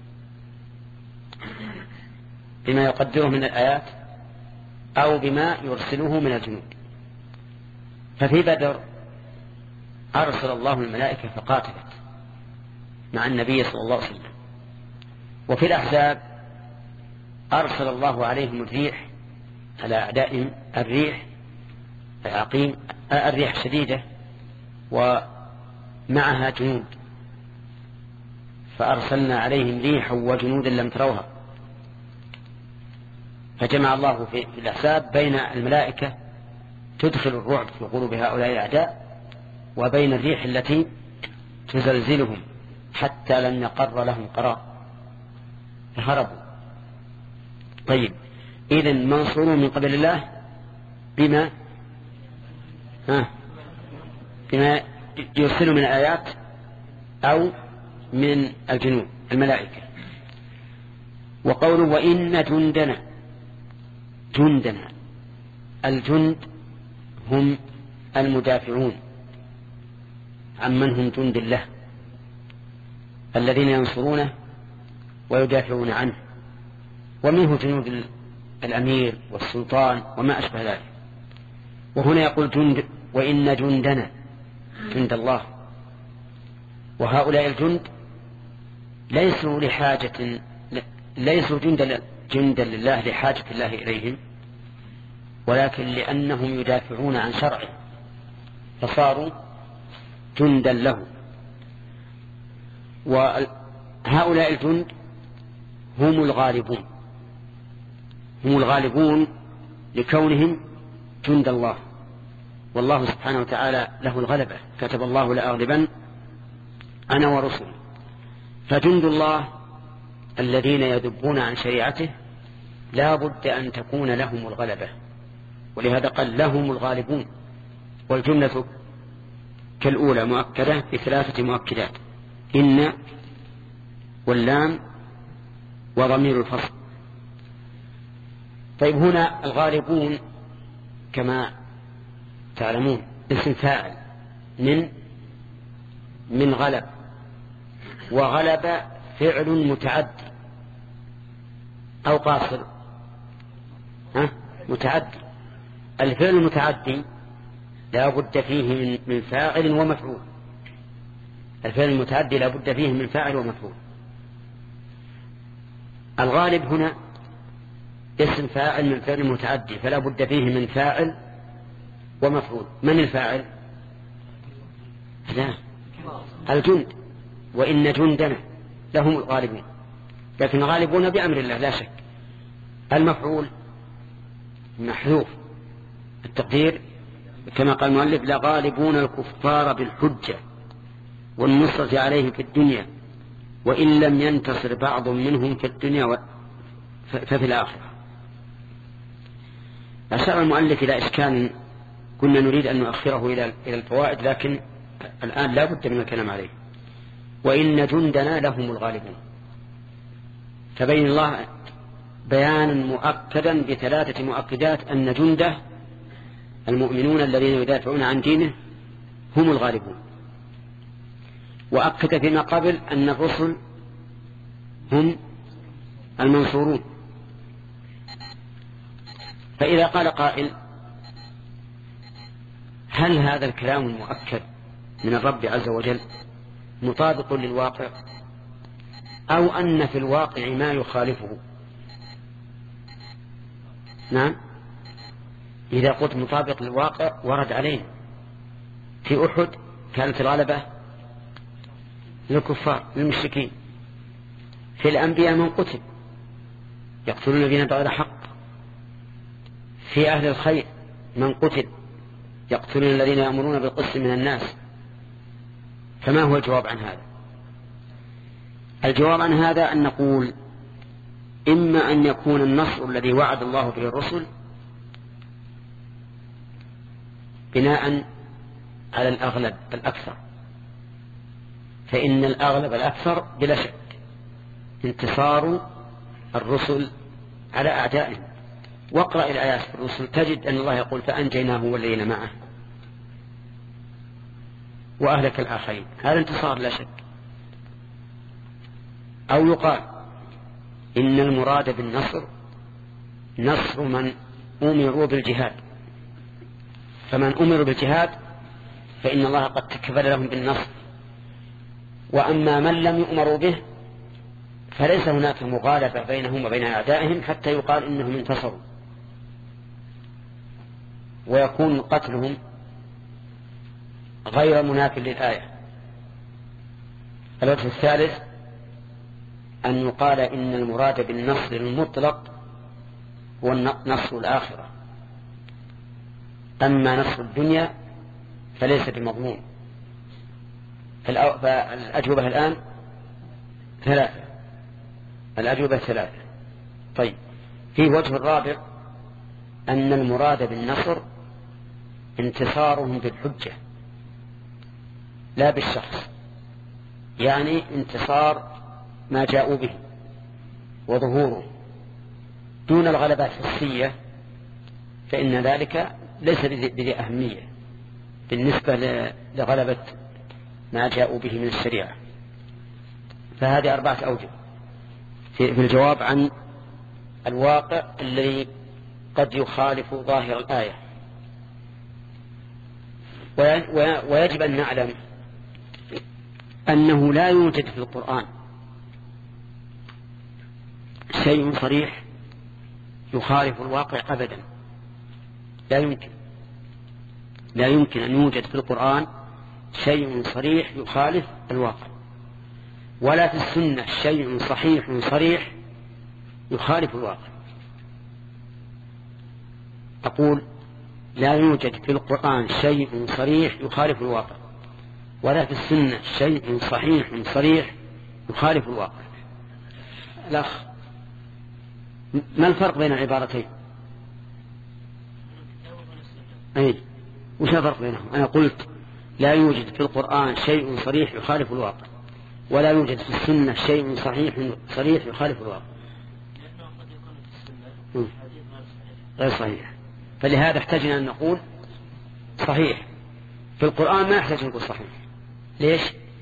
بما يقدره من الآيات أو بما يرسله من الجنود. ففي بدر أرسل الله الملائكة فقاتلت مع النبي صلى الله عليه وسلم، وفي الأحزاب أرسل الله عليهم الريح على أعدائهم، الريح العقيم، الريح شديدة ومعها جنود، فأرسلنا عليهم ريحا وجنودا لم تروها. فجمع الله في الأحزاب بين الملائكة تدخل الرعب في قلوب هؤلاء الأعداء وبين الريح التي تزلزلهم حتى لم يقر لهم قرار فهربوا. طيب إذن منصورون من قبل الله بما ها بما يرسل من الآيات أو من الجنود الملائكة. وقوله وإن جندنا، جندنا الجند هم المدافعون عمن هم جند الله، الذين ينصرونه ويدافعون عنه، ومنه جنود الأمير والسلطان وما أشبه ذلك. وهنا يقول جند وإن جندنا جند الله، وهؤلاء الجند ليسوا لحاجة، ليسوا جندا جندا لله لحاجة الله إليهم، ولكن لأنهم يدافعون عن شرعه فصاروا جندا له. وهؤلاء الجند هم الغالبون، هم الغالبون لكونهم جند الله، والله سبحانه وتعالى له الغلبة، كتب الله لأغلبن أنا ورسلي. فجند الله الذين يذبون عن شريعته لا بد أن تكون لهم الغلبة، ولهذا قال لهم الغالبون، والجملة كالأولى مؤكدة بثلاثة مؤكدات: إن واللام وضمير الفصل. طيب هنا الغالبون كما تعلمون اسم فاعل من من غلب، وغلب فعل متعدي أو قاصر، ها متعدي. الفعل المتعدي لا بد فيه من فاعل ومفعول، الفعل المتعدي لا بد فيه من فاعل ومفعول. الغالب هنا اسم فاعل من فعل متعدي، فلا بد فيه من فاعل ومفعول. من الفاعل؟ لا، الجند، وإن جندنا لهم الغالبون، لكن غالبون بأمر الله لا شك. المفعول محذوف، التقدير كما قال المؤلف: لغالبون الكفار بالحجة والنصرة عليهم في الدنيا، وإن لم ينتصر بعض منهم في الدنيا ففي الآخرة. أشار المؤلف إلى إشكال كنا نريد أن نؤخره إلى الفوائد، لكن الآن لا بد من الكلام عليه. وإن جندنا لهم الغالبون، فبين الله بيانا مؤكدا بثلاثة مؤكدات أن جنده المؤمنون الذين يدافعون عن دينه هم الغالبون. وأكد فيما قبل أن الرسل هم المنصورون. فإذا قال قائل: هل هذا الكلام المؤكد من الرب عز وجل مطابق للواقع، أو أن في الواقع ما يخالفه؟ نعم، إذا قلت مطابق للواقع ورد علينا في أحد كانت الغلبة للكفار للمشركين، في الأنبياء من قتل يقتلون الذين بغير حق، في أهل الخير من قتل يقتلون الذين يأمرون بالقسط من الناس. فما هو الجواب عن هذا؟ الجواب عن هذا أن نقول: إما أن يكون النصر الذي وعد الله به الرسل بناء على الأغلب الأكثر، فإن الأغلب الأكثر بلا شك انتصار الرسل على أعدائهم. واقرأ الآيات في الرسل تجد أن الله يقول: فأنجيناه والذين معه وأهلك الآخرين. هذا انتصار لا شك. أو يقال إن المراد بالنصر نصر من أمروا بالجهاد، فمن أمروا بالجهاد فإن الله قد تكفل لهم بالنصر، وأما من لم يؤمروا به فليس هناك مغالبة بينهم وبين أعدائهم حتى يقال إنهم انتصروا، ويكون قتلهم غير مناف للآية. الوجه الثالث أن يقال إن المراد بالنصر المطلق هو نصر الآخرة، أما نصر الدنيا فليس بمضمون. فالأجوبة الآن ثلاثة، الأجوبة ثلاثة. طيب، في وجه الرابع أن المراد بالنصر انتصارهم بالحجة لا بالشخص، يعني انتصار ما جاءوا به وظهوره دون الغلبات الحسية، فإن ذلك ليس بذي أهمية بالنسبة لغلبة ما جاءوا به من الشريعة. فهذه أربعة أوجه في الجواب عن الواقع الذي قد يخالف ظاهر الآية. ويجب أن نعلم أنه لا يوجد في القرآن شيء صريح يخالف الواقع أبدا، لا يمكن لا يمكن أن يوجد في القرآن شيء صريح يخالف الواقع. ولا في السنة شيء صحيح صريح يخالف الواقع. أقول لا يوجد في القرآن شيء صريح يخالف الواقع، ولا في السنة شيء صحيح صريح يخالف الواقع. الأخ، ما الفرق بين العبارتين؟ أي وش الفرق بينهم؟ أنا قلت لا يوجد في القرآن شيء صريح يخالف الواقع، ولا يوجد في السنة شيء صحيح صريح يخالف الواقع. غير صحيح. فلهذا احتاجنا أن نقول صحيح. في القرآن ما يحتاج نقول صحيح. ليش؟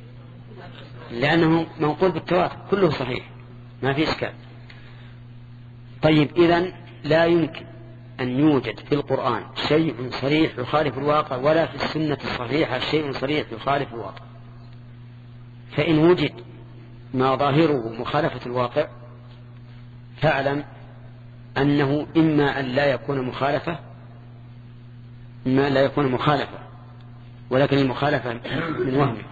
لأنه منقول بالتواتر كله صحيح، ما في إشكال. طيب إذن لا يمكن أن يوجد في القرآن شيء صريح يخالف الواقع، ولا في السنة الصحيحة شيء صريح يخالف الواقع. فإن وجد ما ظاهره مخالفة الواقع فاعلم أنه إما أن لا يكون مخالفة إما لا يكون مخالفة ولكن المخالفة من وهمك،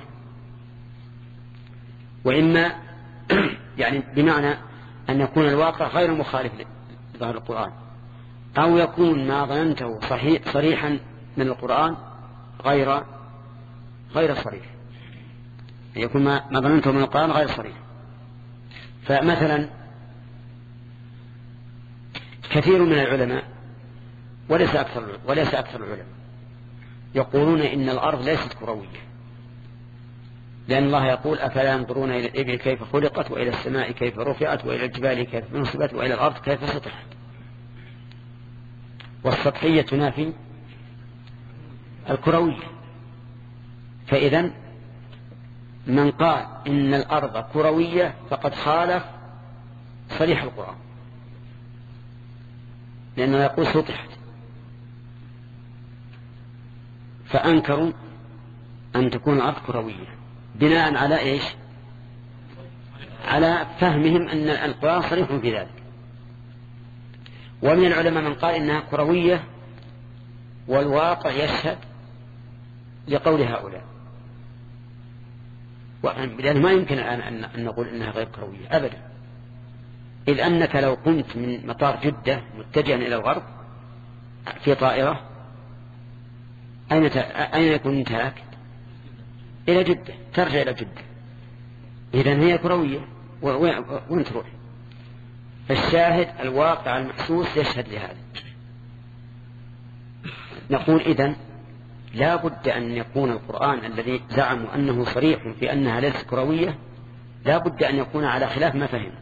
وإما يعني بمعنى أن يكون الواقع غير مخالف لظاهر القرآن، أو يكون ما ظننته صحيح صريحا من القرآن غير غير صريح، يكون ما ما ظننته من القرآن غير صريح. فمثلا كثير من العلماء وليس أكثر وليس أكثر العلماء يقولون إن الأرض ليست كروية، لأن الله يقول أفلا ينظرون إلى الإبل كيف خلقت، وإلى السماء كيف رفعت، وإلى الجبال كيف نصبت، وإلى الأرض كيف سطحت. والسطحية تنافي الكروية. فإذا من قال إن الأرض كروية فقد خالف صريح القرآن، لأنه يقول سطحت، فأنكروا أن تكون الأرض كروية بناء على إيش؟ على فهمهم أن القرآن صريح في ذلك. ومن العلماء من قال إنها كروية والواقع يشهد لقول هؤلاء، لأن ما يمكن الآن أن نقول إنها غير كروية أبدا، إذ أنك لو قمت من مطار جدة متجها إلى الغرب في طائرة أين أين يكون انتهاك؟ إلى جدة، ترجع إلى جدة، إذن هي كروية وين تروح؟ فالشاهد الواقع المحسوس يشهد لهذا. نقول إذن لا بد أن يكون القرآن الذي زعموا أنه صريح في أنها ليست كروية لا بد أن يكون على خلاف ما فهم،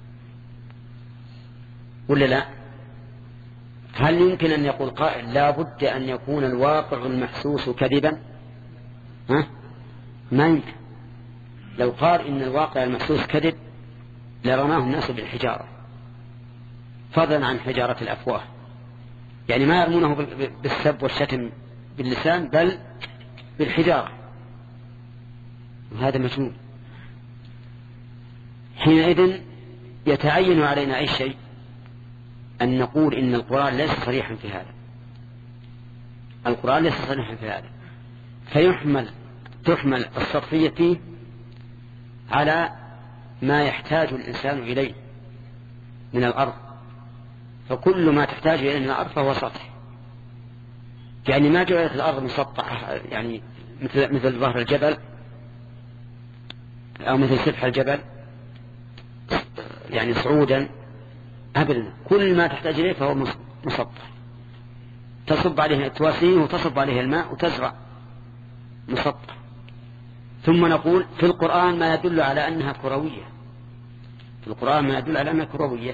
ولا لا؟ هل يمكن أن يقول قائل لا بد أن يكون الواقع المحسوس كذبا؟ ها؟ ما يمكن. لو قال إن الواقع المحسوس كذب لرماه الناس بالحجارة، فضلا عن حجارة الأفواه، يعني ما يرمونه بالسب والشتم باللسان بل بالحجارة، وهذا مجنون. حينئذ يتعين علينا أي شيء أن نقول إن القرآن ليس صريحا في هذا، القرآن ليس صريحا في هذا، فيحمل تحمل السطحية فيه على ما يحتاج الإنسان إليه من الأرض، فكل ما تحتاج إليه من الأرض فهو سطح، يعني ما جعلت الأرض مسطحة يعني مثل مثل ظهر الجبل أو مثل سفح الجبل يعني صعودا أبدا، كل ما تحتاج إليه فهو مسطح، تصب عليه التواسيه وتصب عليه الماء وتزرع مسطح. ثم نقول في القرآن ما يدل على أنها كروية، في القرآن ما يدل على أنها كروية،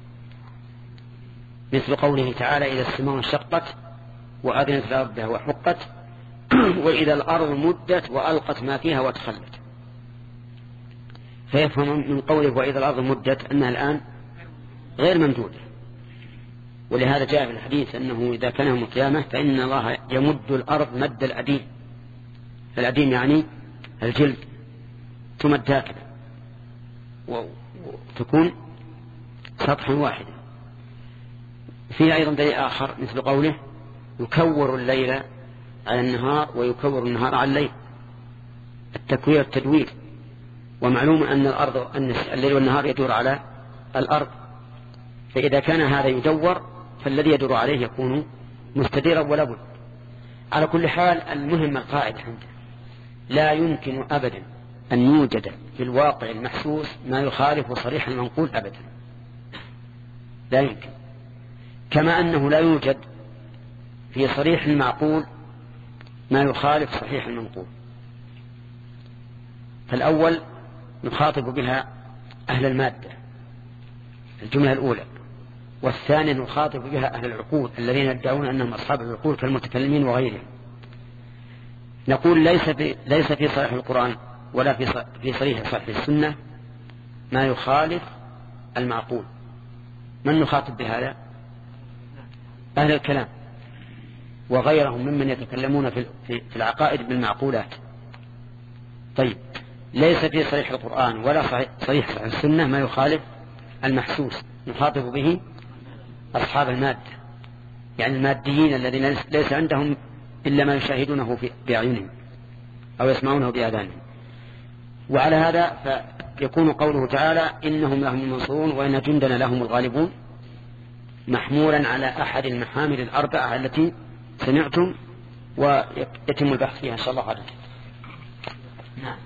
مثل قوله تعالى إذا السماء انشقت وأذنت لربها وحقت وإذا الأرض مدت وألقت ما فيها وتخلت. فيفهم من قوله وإذا الأرض مدت أنها الآن غير ممدودة، ولهذا جاء في الحديث أنه إذا كان يوم القيامة فإن الله يمد الأرض مد الأديم، الأديم يعني الجلد، تمد هكذا وتكون سطحا واحدا. فيه أيضا دليل آخر مثل قوله يكور الليل على النهار ويكور النهار على الليل، التكوير التدوير، ومعلوم أن الأرض أن الليل والنهار يدور على الأرض، فإذا كان هذا يدور فالذي يدور عليه يكون مستديرا ولا بد. على كل حال المهم القاعدة عنده لا يمكن أبدا أن يوجد في الواقع المحسوس ما يخالف صريح المنقول أبدا، لا يمكن، كما أنه لا يوجد في صريح المعقول ما يخالف صحيح المنقول. فالأول نخاطب بها أهل المادة الجملة الأولى، والثاني نخاطب بها أهل العقول الذين يدعون أنهم أصحاب العقول كالمتكلمين وغيرهم. نقول ليس في ليس في صحيح القرآن ولا في في صريح صحيح السنة ما يخالف المعقول. من نخاطب بهذا؟ أهل الكلام وغيرهم ممن يتكلمون في في العقائد بالمعقولات. طيب ليس في صريح القرآن ولا صحيح صحيح السنة ما يخالف المحسوس، نخاطب به أصحاب المادة، يعني الماديين الذين ليس عندهم إلا ما يشاهدونه بأعينهم أو يسمعونه بآذانهم. وعلى هذا فيكون قوله تعالى إنهم لهم المنصورون وإن جندنا لهم الغالبون محمولا على أحد المحامل الأربعة التي سمعتم، ويتم البحث فيها إن شاء الله غدا. نعم.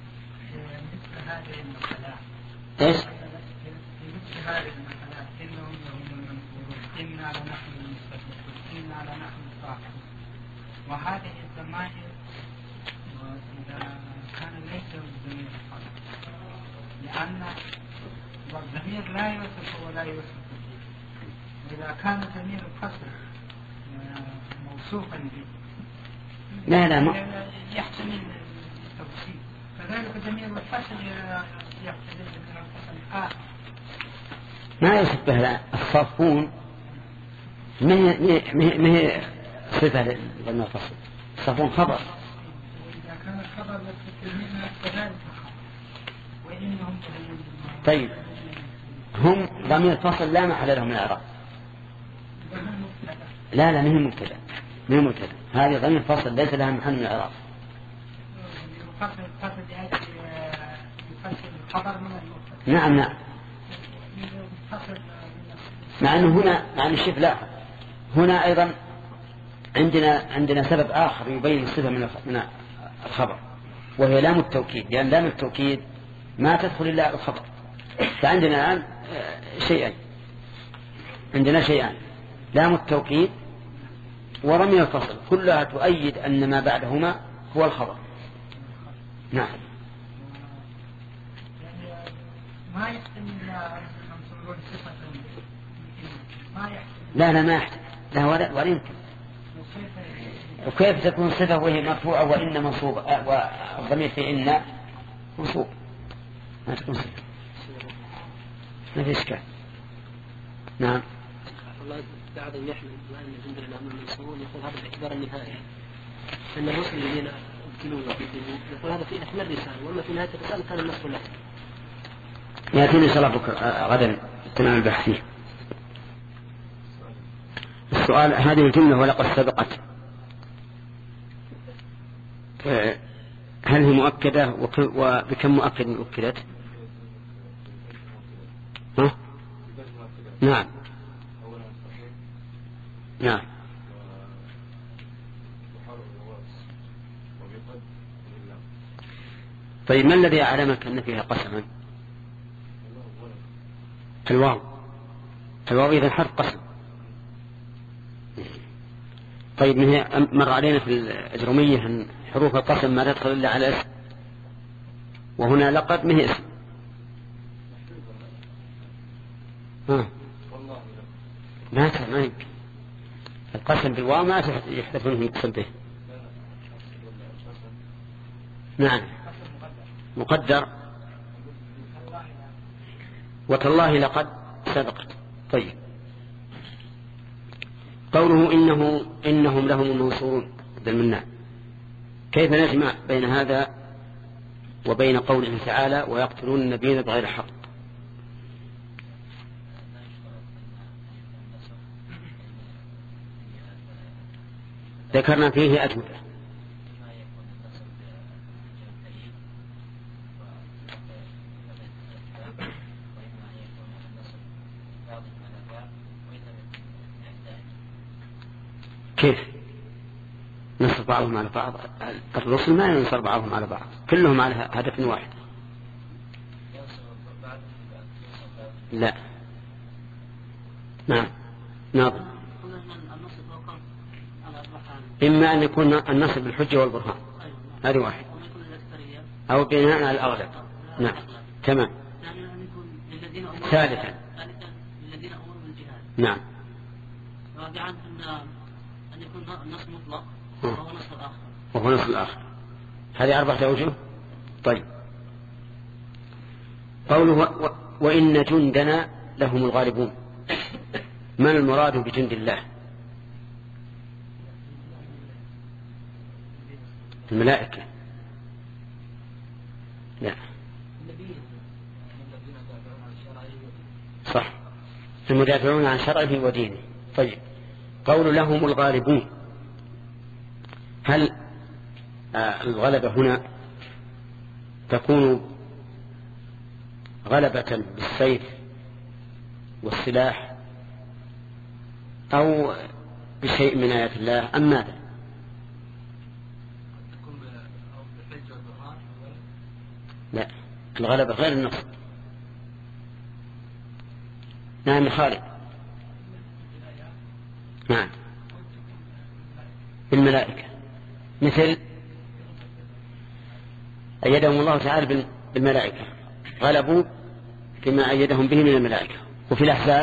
إيش؟ هذه المسألة إنهم لهم المنصورون إنا لنحن المستشرقون إنا لنحن الصاحبون، وهذه الضمائر إذا كان ليس الضمير الفصل، لأن الضمير لا يوصف ولا يوصف، وإذا كان ضمير الفصل موصوفا به لا لا ما يحتمل التوصيف، كذلك ضمير الفصل يحتمل ضمير الفصل الآخر. ما يوصف به الصافون، ما هي صفة للضمير الفصل، الصافون خبر. وإذا كان الخبر للتكلمين كذلك وإنهم طيب هم ضمير الفصل لا محل لهم من الإعراب. لا لا مهم مبتدأ، مهم مبتدأ، هذه ضمير فصل ليس لها محل من الإعراب. نعم نعم، مع أنه هنا مع أن الشيء لا، هنا أيضا عندنا عندنا سبب آخر يبين الصفة من الخبر، وهي لام التوكيد، لأن يعني لام التوكيد ما تدخل إلا الخبر. فعندنا الآن شيئين، عندنا شيئان، لام التوكيد وضمير الفصل، كلها تؤيد أن ما بعدهما هو الخبر. نعم. ما يحتمل صفة ما يحتمل. لا لا ما يحتمل، لا ولا ولا يمكن. وكيف تكون صفة وهي مرفوعة وإن منصوبة والضمير في إن منصوب؟ ما تكون صفة، ما في إشكال. نعم. الله بعضهم يحمل وأن جندنا لهم المنصورون، يقول هذا باعتبار النهاية، أن الرسل الذين ابتلوا يقول هذا في أثناء الرسالة، وأما في نهاية الرسالة كان النصر له. يأتينا إن شاء الله بكرة غدا تمام البحث فيه. السؤال هذه الجملة ولقد سبقت هل هي مؤكدة وبكم مؤكد أكدت؟ ها؟ نعم نعم. طيب ما الذي أعلمك أن فيها قسما؟ الواو، الواو إذا حرف قسم. طيب مر علينا في الأجرمية أن حروف القسم ما تدخل إلا على اسم، وهنا لقد ما هي اسم. ها ما ما يمكن القسم بالواو ما يحدث منه يقسم به. نعم مقدر، وتالله لقد سبقت. طيب قوله إنه إنهم لهم المنصورون بالمنع، كيف نجمع بين هذا وبين قوله تعالى ويقتلون النبيين بغير حق؟ ذكرنا فيه أجوبة. كيف نصر بعضهم على بعض؟ الرسل ما ينصر بعضهم على بعض، كلهم على هدف واحد. لا نعم ناظر، إما أن يكون النصر بالحجة والبرهان، هذه واحد، أو بناء على الأغلب. نعم تمام. ثالثا نعم رابعا أن أن يكون النص مطلق وهو نص الآخر وهو نص الآخر. هذه أربعة أوجه. طيب قوله و... وإن جندنا لهم الغالبون، من المراد بجند الله؟ الملائكة؟ لا صح، المدافعون عن شرعه ودينه. طيب قول لهم الغالبون، هل آه الغلبة هنا تكون غلبة بالسيف والسلاح أو بشيء من آيات الله أم ماذا؟ لا، الغلبة غير النصر. نعم خالد. نعم بالملائكة، مثل أيدهم الله تعالى بالملائكة، غلبوا فيما أيدهم به من الملائكة. وفي الأحزاب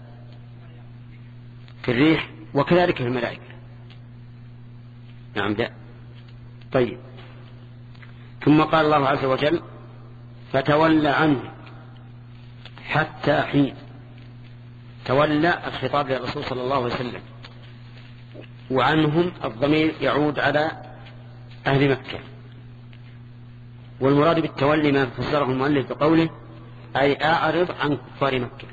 في الريح وكذلك في الملائكة. نعم ده. طيب ثم قال الله عز وجل فتولى عنه حتى حين. تولى الخطاب للرسول صلى الله عليه وسلم، وعنهم الضمير يعود على أهل مكة. والمراد بالتولي ما فسره المؤلف بقوله أي أعرض عن كفار مكة.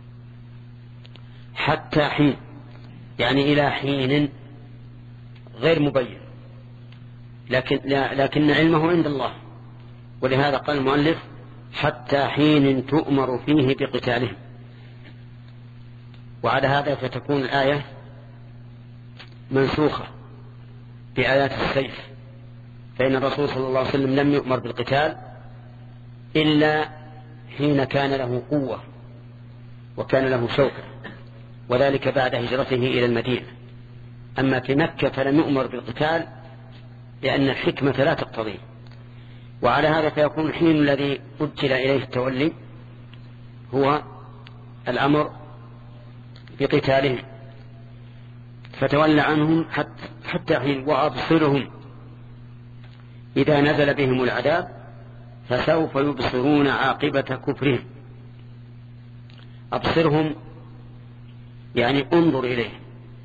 حتى حين يعني إلى حين غير مبين، لكن, لكن علمه عند الله، ولهذا قال المؤلف حتى حين تؤمر فيه بقتالهم. وعلى هذا فتكون الآية منسوخة بآيات السيف، فإن الرسول صلى الله عليه وسلم لم يؤمر بالقتال إلا حين كان له قوة وكان له شوكة، وذلك بعد هجرته إلى المدينة. أما في مكة فلم يؤمر بالقتال لأن الحكمة لا تقتضيه. وعلى هذا فيكون الحين الذي أجل إليه التولي هو الأمر بقتالهم. فتولى عنهم حتى حين وأبصرهم إذا نزل بهم العذاب فسوف يبصرون عاقبة كفرهم. أبصرهم يعني انظر إليه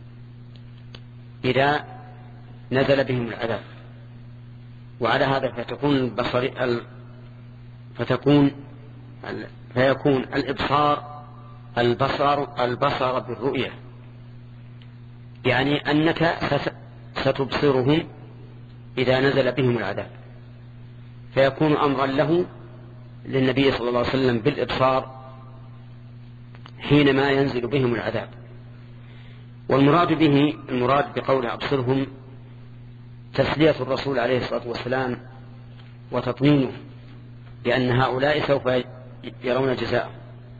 إذا نزل بهم العذاب. وعلى هذا فتكون البصر فتكون فيكون الإبصار البصر البصر بالرؤية، يعني أنك ستبصرهم إذا نزل بهم العذاب، فيكون أمرا له للنبي صلى الله عليه وسلم بالإبصار حينما ينزل بهم العذاب. والمراد به المراد بقول أبصرهم تسلية الرسول عليه الصلاة والسلام وتطمينه لأن هؤلاء سوف يرون جزاء.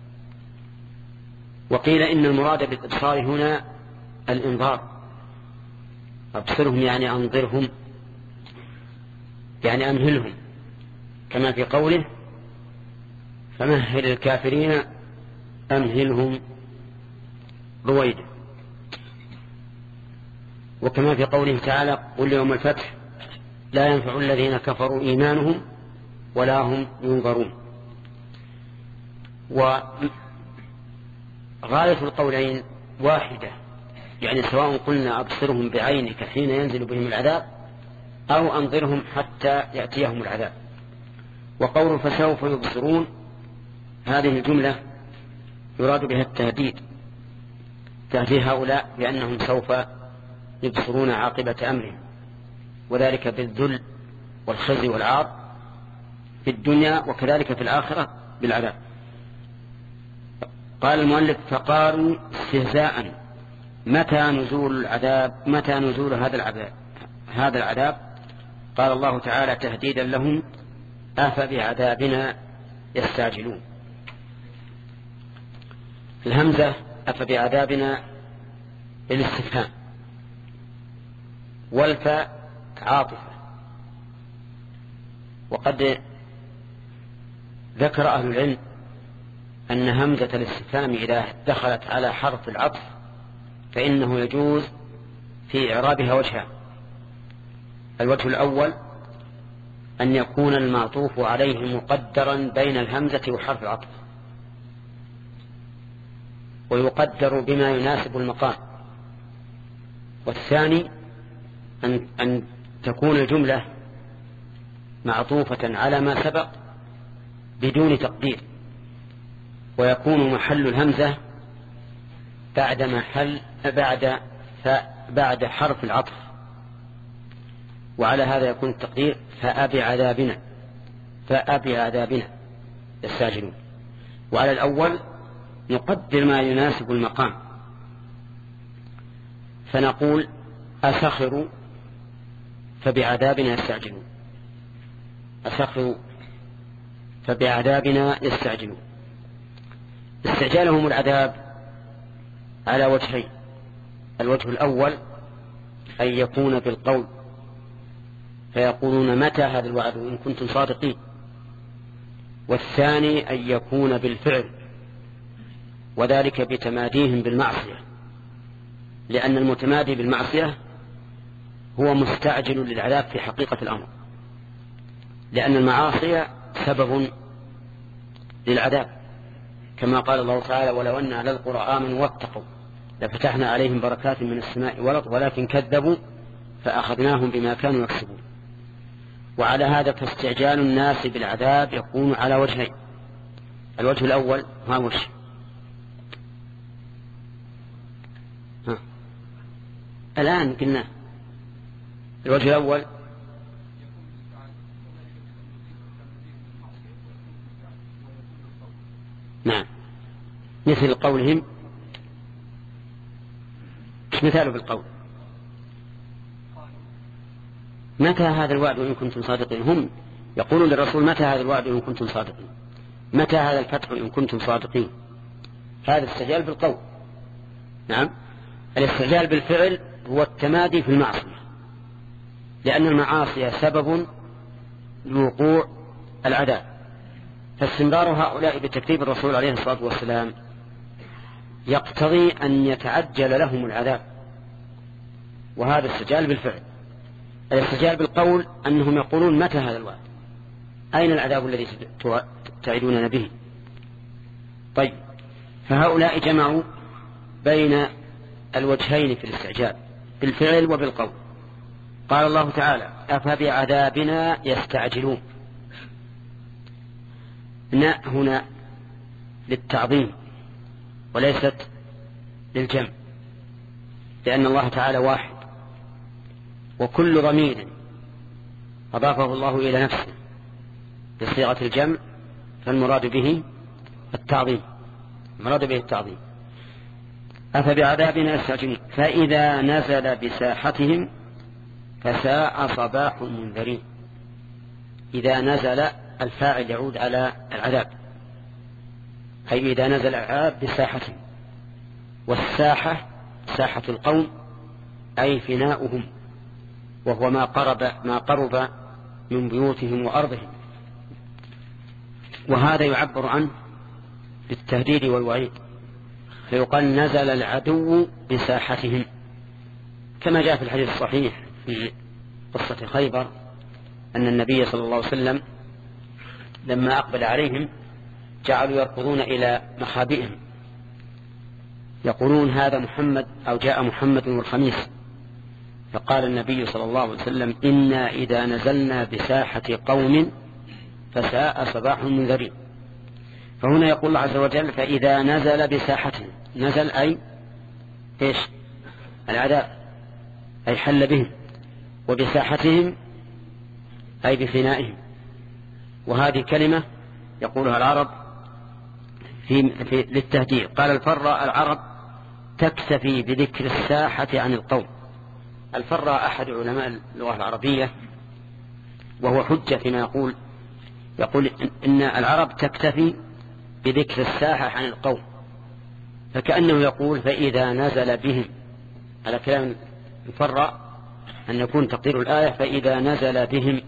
وقيل إن المراد بالإبصار هنا الإنذار. أبصرهم يعني أنظرهم يعني أمهلهم، كما في قوله فمهل الكافرين أمهلهم رويدا، وكما في قوله تعالى قل يوم الفتح لا ينفع الذين كفروا إيمانهم ولا هم ينظرون. وغاية القولين واحدة، يعني سواء قلنا أبصرهم بعينك حين ينزل بهم العذاب أو أنظرهم حتى يأتيهم العذاب. وقول فسوف يبصرون هذه الجملة يراد بها التهديد، تهديد هؤلاء بأنهم سوف يبصرون عاقبة أمرهم، وذلك بالذل والخزي والعار في الدنيا وكذلك في الآخرة بالعذاب. قال المؤلف فقالوا استهزاء متى نزول العذاب متى نزول هذا العذاب هذا العذاب قال الله تعالى تهديدا لهم أفبعذابنا يستعجلون. الهمزة أفبعذابنا للاستفهام، والفاء عاطفة. وقد ذكر أهل العلم أن همزة الاستفهام إذا دخلت على حرف العطف فإنه يجوز في إعرابها وجهان. الوجه الأول أن يكون المعطوف عليه مقدرا بين الهمزة وحرف العطف، ويقدر بما يناسب المقام. والثاني أن, أن تكون الجملة معطوفة على ما سبق بدون تقدير، ويكون محل الهمزة بعد محل بعد بعد حرف العطف، وعلى هذا يكون التقدير فأبي عذابنا فأبي عذابنا يستعجلون. وعلى الأول نقدر ما يناسب المقام فنقول أسخر فبعذابنا يستعجلون أسخر فبعذابنا يستعجلون. استعجالهم العذاب على وجهين: الوجه الأول أن يكون بالقول فيقولون متى هذا الوعد إن كنتم صادقين، والثاني أن يكون بالفعل، وذلك بتماديهم بالمعصية، لأن المتمادي بالمعصية هو مستعجل للعذاب في حقيقة الأمر، لأن المعاصي سبب للعذاب، كما قال الله تعالى: ولو أن أهل القرى آمنوا واتقوا لفتحنا عليهم بركات من السماء والأرض ولكن كذبوا فأخذناهم بما كانوا يكسبون. وعلى هذا فاستعجال الناس بالعذاب يكون على وجهين: الوجه الأول ما وش ها. الآن قلنا الوجه الأول نعم مثل قولهم. ايش مثاله بالقول؟ متى هذا الوعد إن كنتم صادقين؟ هم يقولون للرسول متى هذا الوعد إن كنتم صادقين، متى هذا الفتح إن كنتم صادقين. هذا استعجال بالقول. نعم. الاستعجال بالفعل هو التمادي في المعصية، لأن المعاصي سبب لوقوع العذاب، فاستمرار هؤلاء بتكذيب الرسول عليه الصلاة والسلام يقتضي أن يتعجل لهم العذاب، وهذا استعجال بالفعل. الاستعجال بالقول أنهم يقولون متى هذا الوعد، أين العذاب الذي تعدوننا به. طيب، فهؤلاء جمعوا بين الوجهين في الاستعجال بالفعل وبالقول. قال الله تعالى: أفبعذابنا يستعجلون. ناء هنا للتعظيم وليست للجمع، لأن الله تعالى واحد، وكل ضمير أضافه الله إلى نفسه بصيغة الجمع فالمراد به التعظيم المراد به التعظيم. أفبعذابنا يستعجلون فإذا نزل بساحتهم فساء صباح المنذرين. إذا نزل الفاعل يعود على العذاب، أي إذا نزل العذاب بساحتهم، والساحة ساحة القوم أي فناؤهم، وهو ما قرب ما قرب من بيوتهم وأرضهم، وهذا يعبر عنه بالتهديد والوعيد، فيقال نزل العدو بساحتهم، كما جاء في الحديث الصحيح في قصة خيبر أن النبي صلى الله عليه وسلم لما أقبل عليهم جعلوا يركضون إلى مخابئهم يقولون هذا محمد أو جاء محمد والخميس، فقال النبي صلى الله عليه وسلم: إنا إذا نزلنا بساحة قوم فساء صباح المنذرين. فهنا يقول الله عز وجل: فإذا نزل بساحتهم. نزل أي إيش؟ العذاب، أي حل بهم، وبساحتهم أي بفنائهم. وهذه كلمة يقولها العرب في, في للتهديد. قال الفراء العرب تكتفي بذكر الساحة عن القوم. الفراء أحد علماء اللغة العربية وهو حجة فيما يقول يقول إن العرب تكتفي بذكر الساحة عن القوم، فكأنه يقول فإذا نزل بهم، على كلام الفراء أن يكون تقدير الآية فإذا نزل بهم،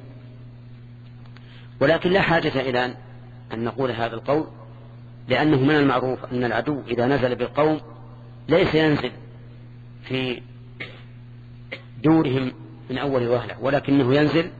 ولكن لا حاجة إلى أن نقول هذا القول، لأنه من المعروف أن العدو إذا نزل بالقوم ليس ينزل في دورهم من أول وهلة، ولكنه ينزل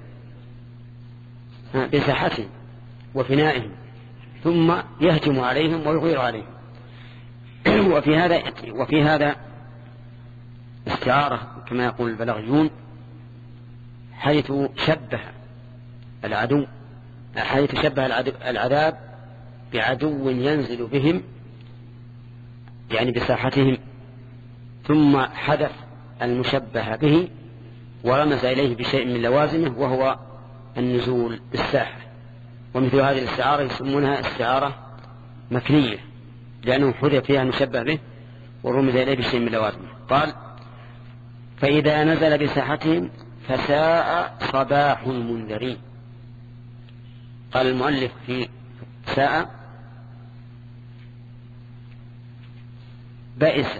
بساحتهم وفنائهم ثم يهجم عليهم ويغير عليهم. وفي هذا وفي هذا استعارة كما يقول البلاغيون، حيث شبه العدو حيث شبه العذاب بعدو ينزل بهم يعني بساحتهم، ثم حذف المشبه به ورمز إليه بشيء من لوازمه وهو النزول بالساحة. ومثل هذه الاستعارة يسمونها استعارة مكنية، لأنه حذف فيها المشبه به ورمز إليه بشيء من لوازمه. قال فإذا نزل بساحتهم فساء صباح المنذرين. قال المؤلف في ساء بئس،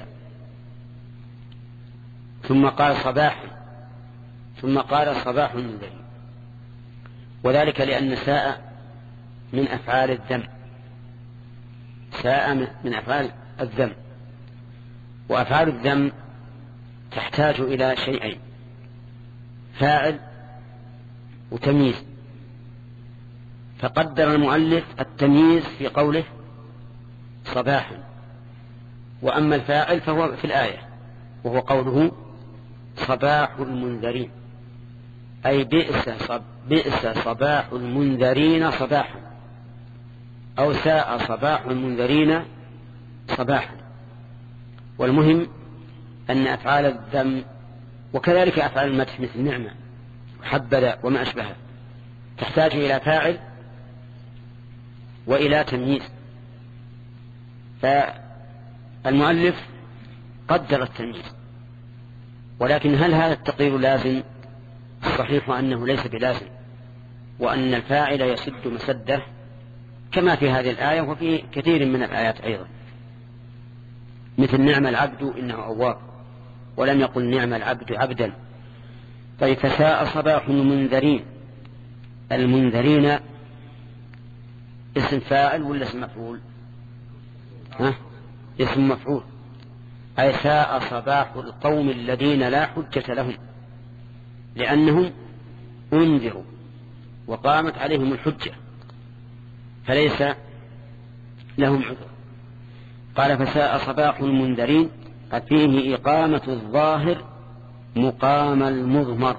ثم قال صباح، ثم قال صباح المنذرين، وذلك لأن ساء من أفعال الذم، ساء من أفعال الذم، وأفعال الذم تحتاج إلى شيئين: فاعل وتمييز. فقدر المؤلف التمييز في قوله صباح، وأما الفاعل فهو في الآية وهو قوله صباح المنذرين، أي بئس, صب بئس صباح المنذرين صباحا، أو ساء صباح المنذرين صباحا. والمهم أن أفعال الذم وكذلك أفعال المدح مثل نعمة وحبذا وما أشبهها تحتاج إلى فاعل وإلى تمييز. فالمؤلف قدر التمييز، ولكن هل هذا التقدير لازم؟ الصحيح أنه ليس بلازم، وأن الفاعل يسد مسده كما في هذه الآية وفي كثير من الآيات أيضا، مثل نعم العبد إنه أواب، ولم يقل نعم العبد عبدا. طيب فساء صباح المنذرين، المنذرين اسم فاعل ولا اسم مفعول؟ ها؟ اسم مفعول، أي ساء صباح القوم الذين لا حجة لهم، لأنهم أنذروا وقامت عليهم الحجة فليس لهم عذر. قال فساء صباح المنذرين، فيه إقامة الظاهر مقام المضمر،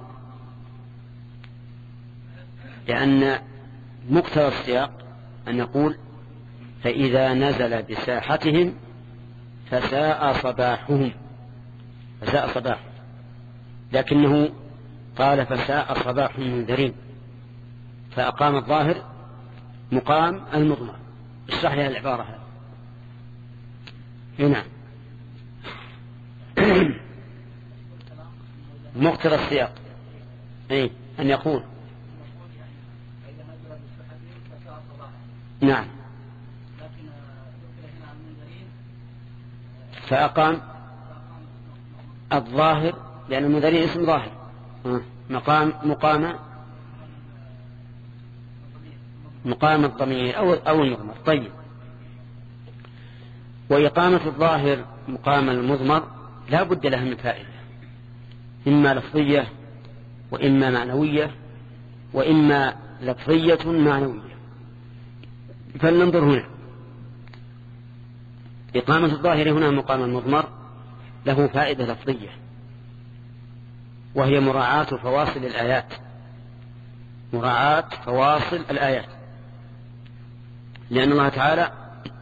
لأن مقتضى السياق أن نقول فإذا نزل بساحتهم فساء صباحهم، فساء صباح، لكنه قال فساء صباح المنذرين، فأقام الظاهر مقام المضمر. اشرح لها العبارة هذه. هنا مقتضى السياق أي أن يقول نعم فأقام الظاهر، لأن المنذرين اسم ظاهر، مقام مقام مقام الضمير أو أو المضمر. طيب، وإقامة الظاهر مقام المضمر لا بد لها من فائدة، إما لفظية وإما معنوية وإما لفظية معنوية. فلننظر هنا. إقامة الظاهر هنا مقام المضمر له فائدة لفظية، وهي مراعاة فواصل الآيات، مراعاة فواصل الآيات، لأن الله تعالى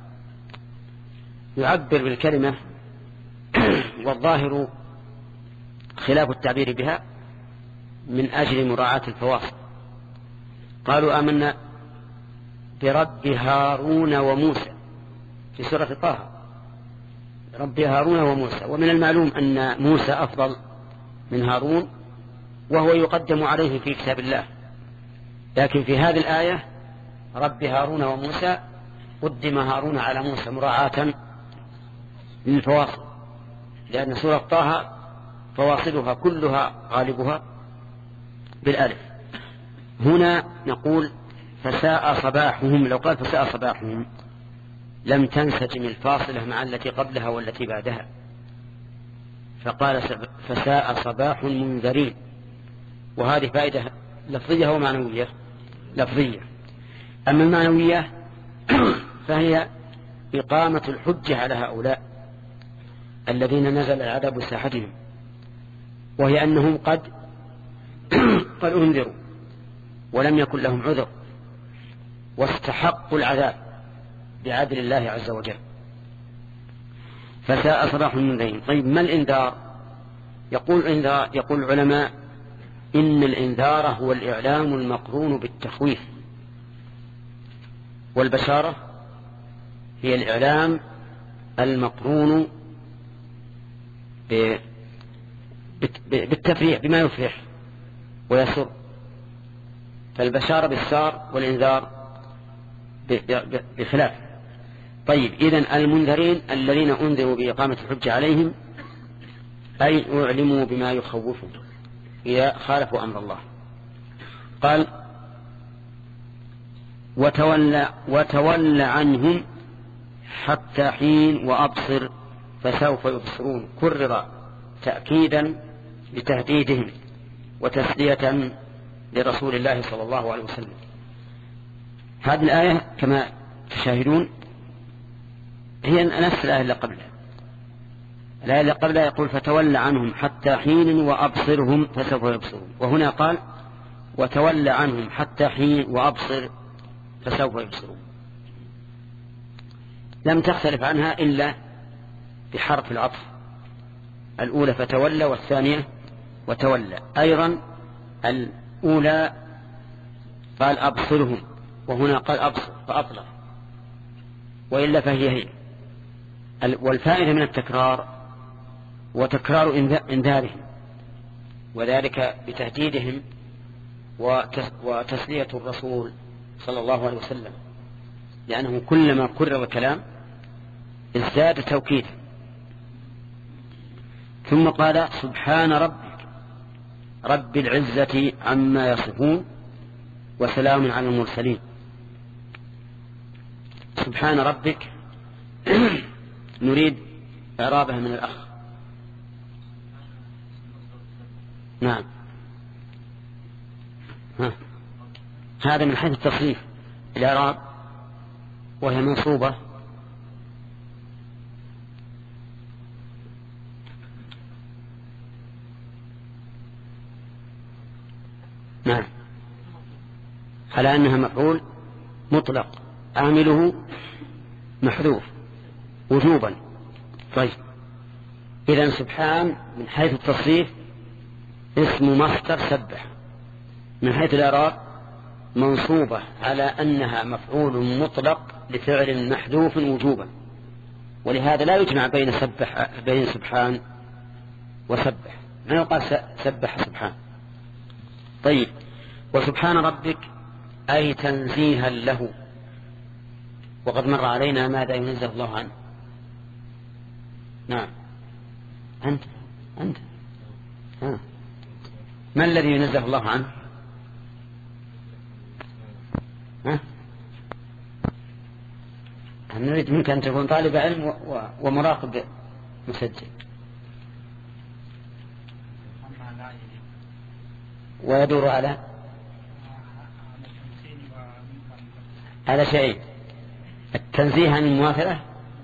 يعبر بالكلمة والظاهر خلاف التعبير بها من أجل مراعاة الفواصل. قالوا آمنا برب هارون وموسى في سورة طه، رب هارون وموسى. ومن المعلوم أن موسى أفضل من هارون وهو يقدم عليه في كتاب الله، لكن في هذه الآية رب هارون وموسى قدم هارون على موسى مراعاة للفواصل، لأن سورة طه فواصلها كلها غالبها بالألف. هنا نقول فساء صباحهم، لو قال فساء صباحهم لم تنسجم الفاصلة مع التي قبلها والتي بعدها، فقال فساء صباح المنذرين، وهذه فائدة لفظية ومعنوية. لفظية. أما المعنوية فهي إقامة الحجة على هؤلاء الذين نزل العذاب ساحتهم، وهي أنهم قد قد أنذروا ولم يكن لهم عذر واستحقوا العذاب بعدل الله عز وجل. فساء صباح المنذرين. طيب ما الإنذار؟ يقول إنذار يقول العلماء إن الإنذار هو الإعلام المقرون بالتخويف، والبشارة هي الإعلام المقرون بالتفريح بما يفرح ويسر، فالبشارة بالسار والإنذار بخلاف. طيب إذن المنذرين الذين أنذروا بإقامة الحجة عليهم أي أعلموا بما يخوفهم إذا خالفوا أمر الله. قال وتولى, وتولى عنهم حتى حين وأبصر فسوف يبصرون، كرر تأكيدا لتهديدهم وتسلية لرسول الله صلى الله عليه وسلم. هذه الآية كما تشاهدون هي نفس الآية اللي قبلها. الآية اللي قبلها يقول فتولى عنهم حتى حين وأبصرهم فسوف يبصرون، وهنا قال وتولى عنهم حتى حين وأبصر فسوف يبصرون. لم تختلف عنها إلا بحرف العطف، الأولى فتولى والثانية وتولى. أيضا الأولى قال أبصرهم وهنا قال أبصر فأطلق، وإلا فهي هي. والفائدة من التكرار وتكرار إنذارهم، وذلك بتهديدهم وتسلية الرسول صلى الله عليه وسلم، لأنه كلما كرر الكلام ازداد توكيدا. ثم قال سبحان ربك رب العزة عما يصفون وسلام على المرسلين. سبحان ربك نريد إعرابها من الأخ. نعم ها. هذا من حيث التصريف الإعراب، وهي منصوبة نعم على أنها مفعول مطلق عامله محذوف وجوبا. طيب إذن سبحان من حيث التصريف اسم مصدر سبح، من حيث الإعراب منصوبة على أنها مفعول مطلق لفعل محذوف وجوبا، ولهذا لا يجمع بين سبح بين سبحان وسبح، ما يقال سبح سبحان. طيب وسبحان ربك أي تنزيها له، وقد مر علينا ماذا ينزه الله عنه. نعم أنت أنت ها. ما الذي ينزه الله عنه؟ ها؟ نريد منك أن تكون طالب علم ومراقب مسجل ويدور على على شيء: التنزيه عن المماثلة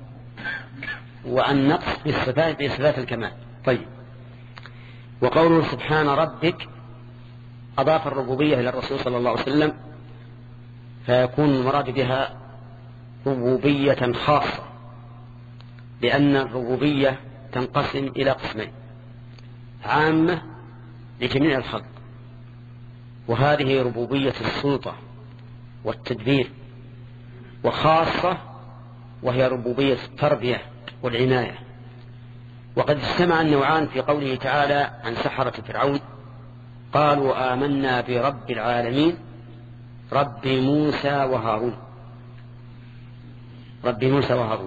وعن نقص بالصفات بصفات الكمال. طيب وقوله سبحان ربك أضاف الربوبية إلى الرسول صلى الله عليه وسلم، فيكون المراد بها ربوبية خاصة، لأن الربوبية تنقسم إلى قسمين: عامة لجميع الخلق، وهذه ربوبية السلطة والتدبير، وخاصة وهي ربوبية التربية والعناية وقد اجتمع النوعان في قوله تعالى عن سحرة فرعون: قالوا آمنا برب العالمين رب موسى وهارون. رب موسى وهارون،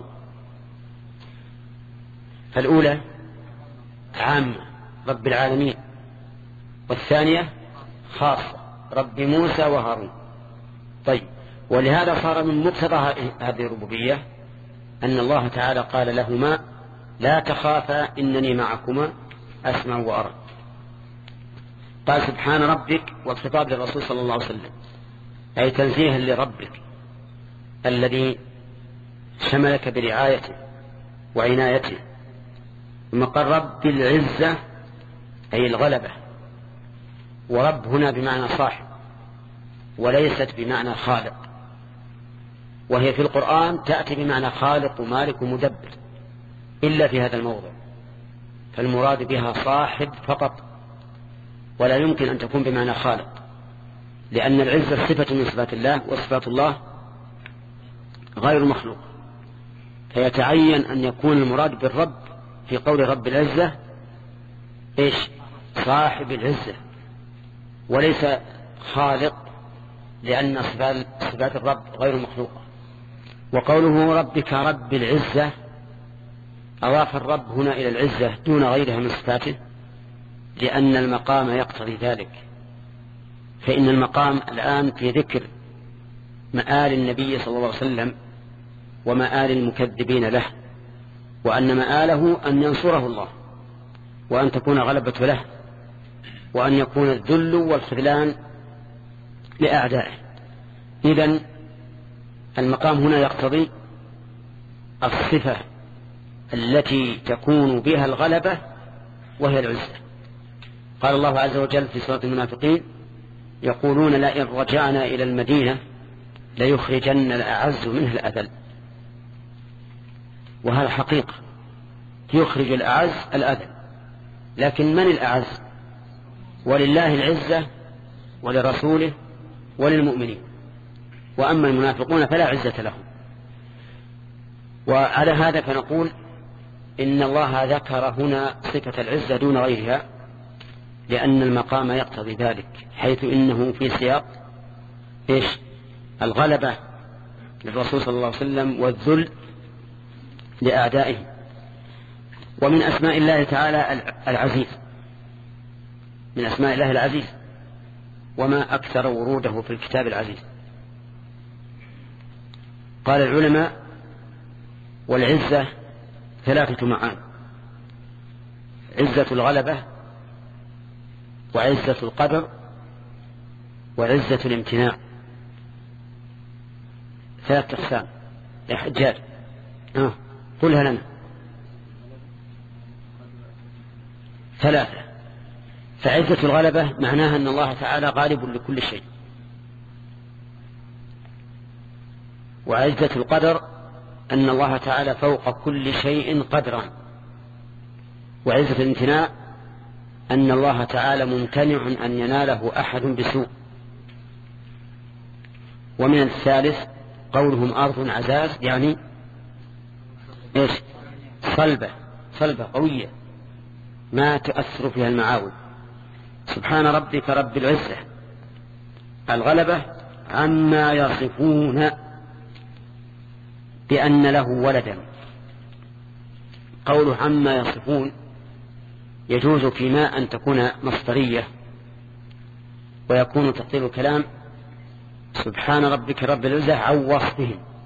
فالأولى عامة رب العالمين، والثانية خاصة رب موسى وهارون. طيب، ولهذا صار من مقتضى هذه الربوبية أن الله تعالى قال لهما: لا تخافا إنني معكما أسمع وأرى. قال سبحان ربك، والخطاب للرسول صلى الله عليه وسلم، أي تنزيها لربك الذي شملك برعايته وعنايته. ثم قال رب العزة أي الغلبة، ورب هنا بمعنى صاحب وليست بمعنى خالق، وهي في القرآن تأتي بمعنى خالق ومالك ومدبر إلا في هذا الموضع، فالمراد بها صاحب فقط، ولا يمكن أن تكون بمعنى خالق، لأن العزة صفة من صفات الله، وصفات الله غير مخلوق، فيتعين أن يكون المراد بالرب في قول رب العزة إيش؟ صاحب العزة، وليس خالق، لأن صفات الرب غير مخلوقة. وقوله ربك رب العزة أضاف الرب هنا إلى العزة دون غيرها من صفاته، لأن المقام يقتضي ذلك. فإن المقام الآن في ذكر مآل النبي صلى الله عليه وسلم ومآل المكذبين له، وأن مآله أن ينصره الله، وأن تكون غلبة له، وأن يكون الذل والخذلان لأعدائه. إذن المقام هنا يقتضي الصفة التي تكون بها الغلبة، وهي العزة. قال الله عز وجل في سورة المنافقين: يقولون لئن رجعنا إلى المدينة ليخرجن الأعز منه الأذل. وهذا حقيقة، يخرج الأعز الأذل، لكن من الأعز؟ ولله العزة ولرسوله وللمؤمنين، وأما المنافقون فلا عزة لهم. وعلى هذا فنقول إن الله ذكر هنا صفة العزة دون غيرها، لأن المقام يقتضي ذلك، حيث إنه في سياق إيش؟ الغلبة للرسول صلى الله عليه وسلم والذل لأعدائه. ومن أسماء الله تعالى العزيز، من أسماء الله العزيز، وما أكثر وروده في الكتاب العزيز. قال العلماء: والعزة ثلاثة معان: عزة الغلبة، وعزة القدر، وعزة الامتناع. ثلاثة أقسام. يا حجاج آه. قلها لنا. ثلاثة. فعزة الغلبة معناها أن الله تعالى غالب لكل شيء. وعزة القدر أن الله تعالى فوق كل شيء قدرا. وعزة الامتناع أن الله تعالى ممتنع أن يناله أحد بسوء. ومن الثالث قولهم أرض عزاز، يعني إيش؟ صلبة، صلبة قوية ما تؤثر فيها المعاول. سبحان ربك رب العزة الغلبة عما يصفون بأن له ولدا. قوله عما يصفون يجوز فيما أن تكون مصدرية، ويكون تقدير الكلام سبحان ربك رب العزة عن وصفهم،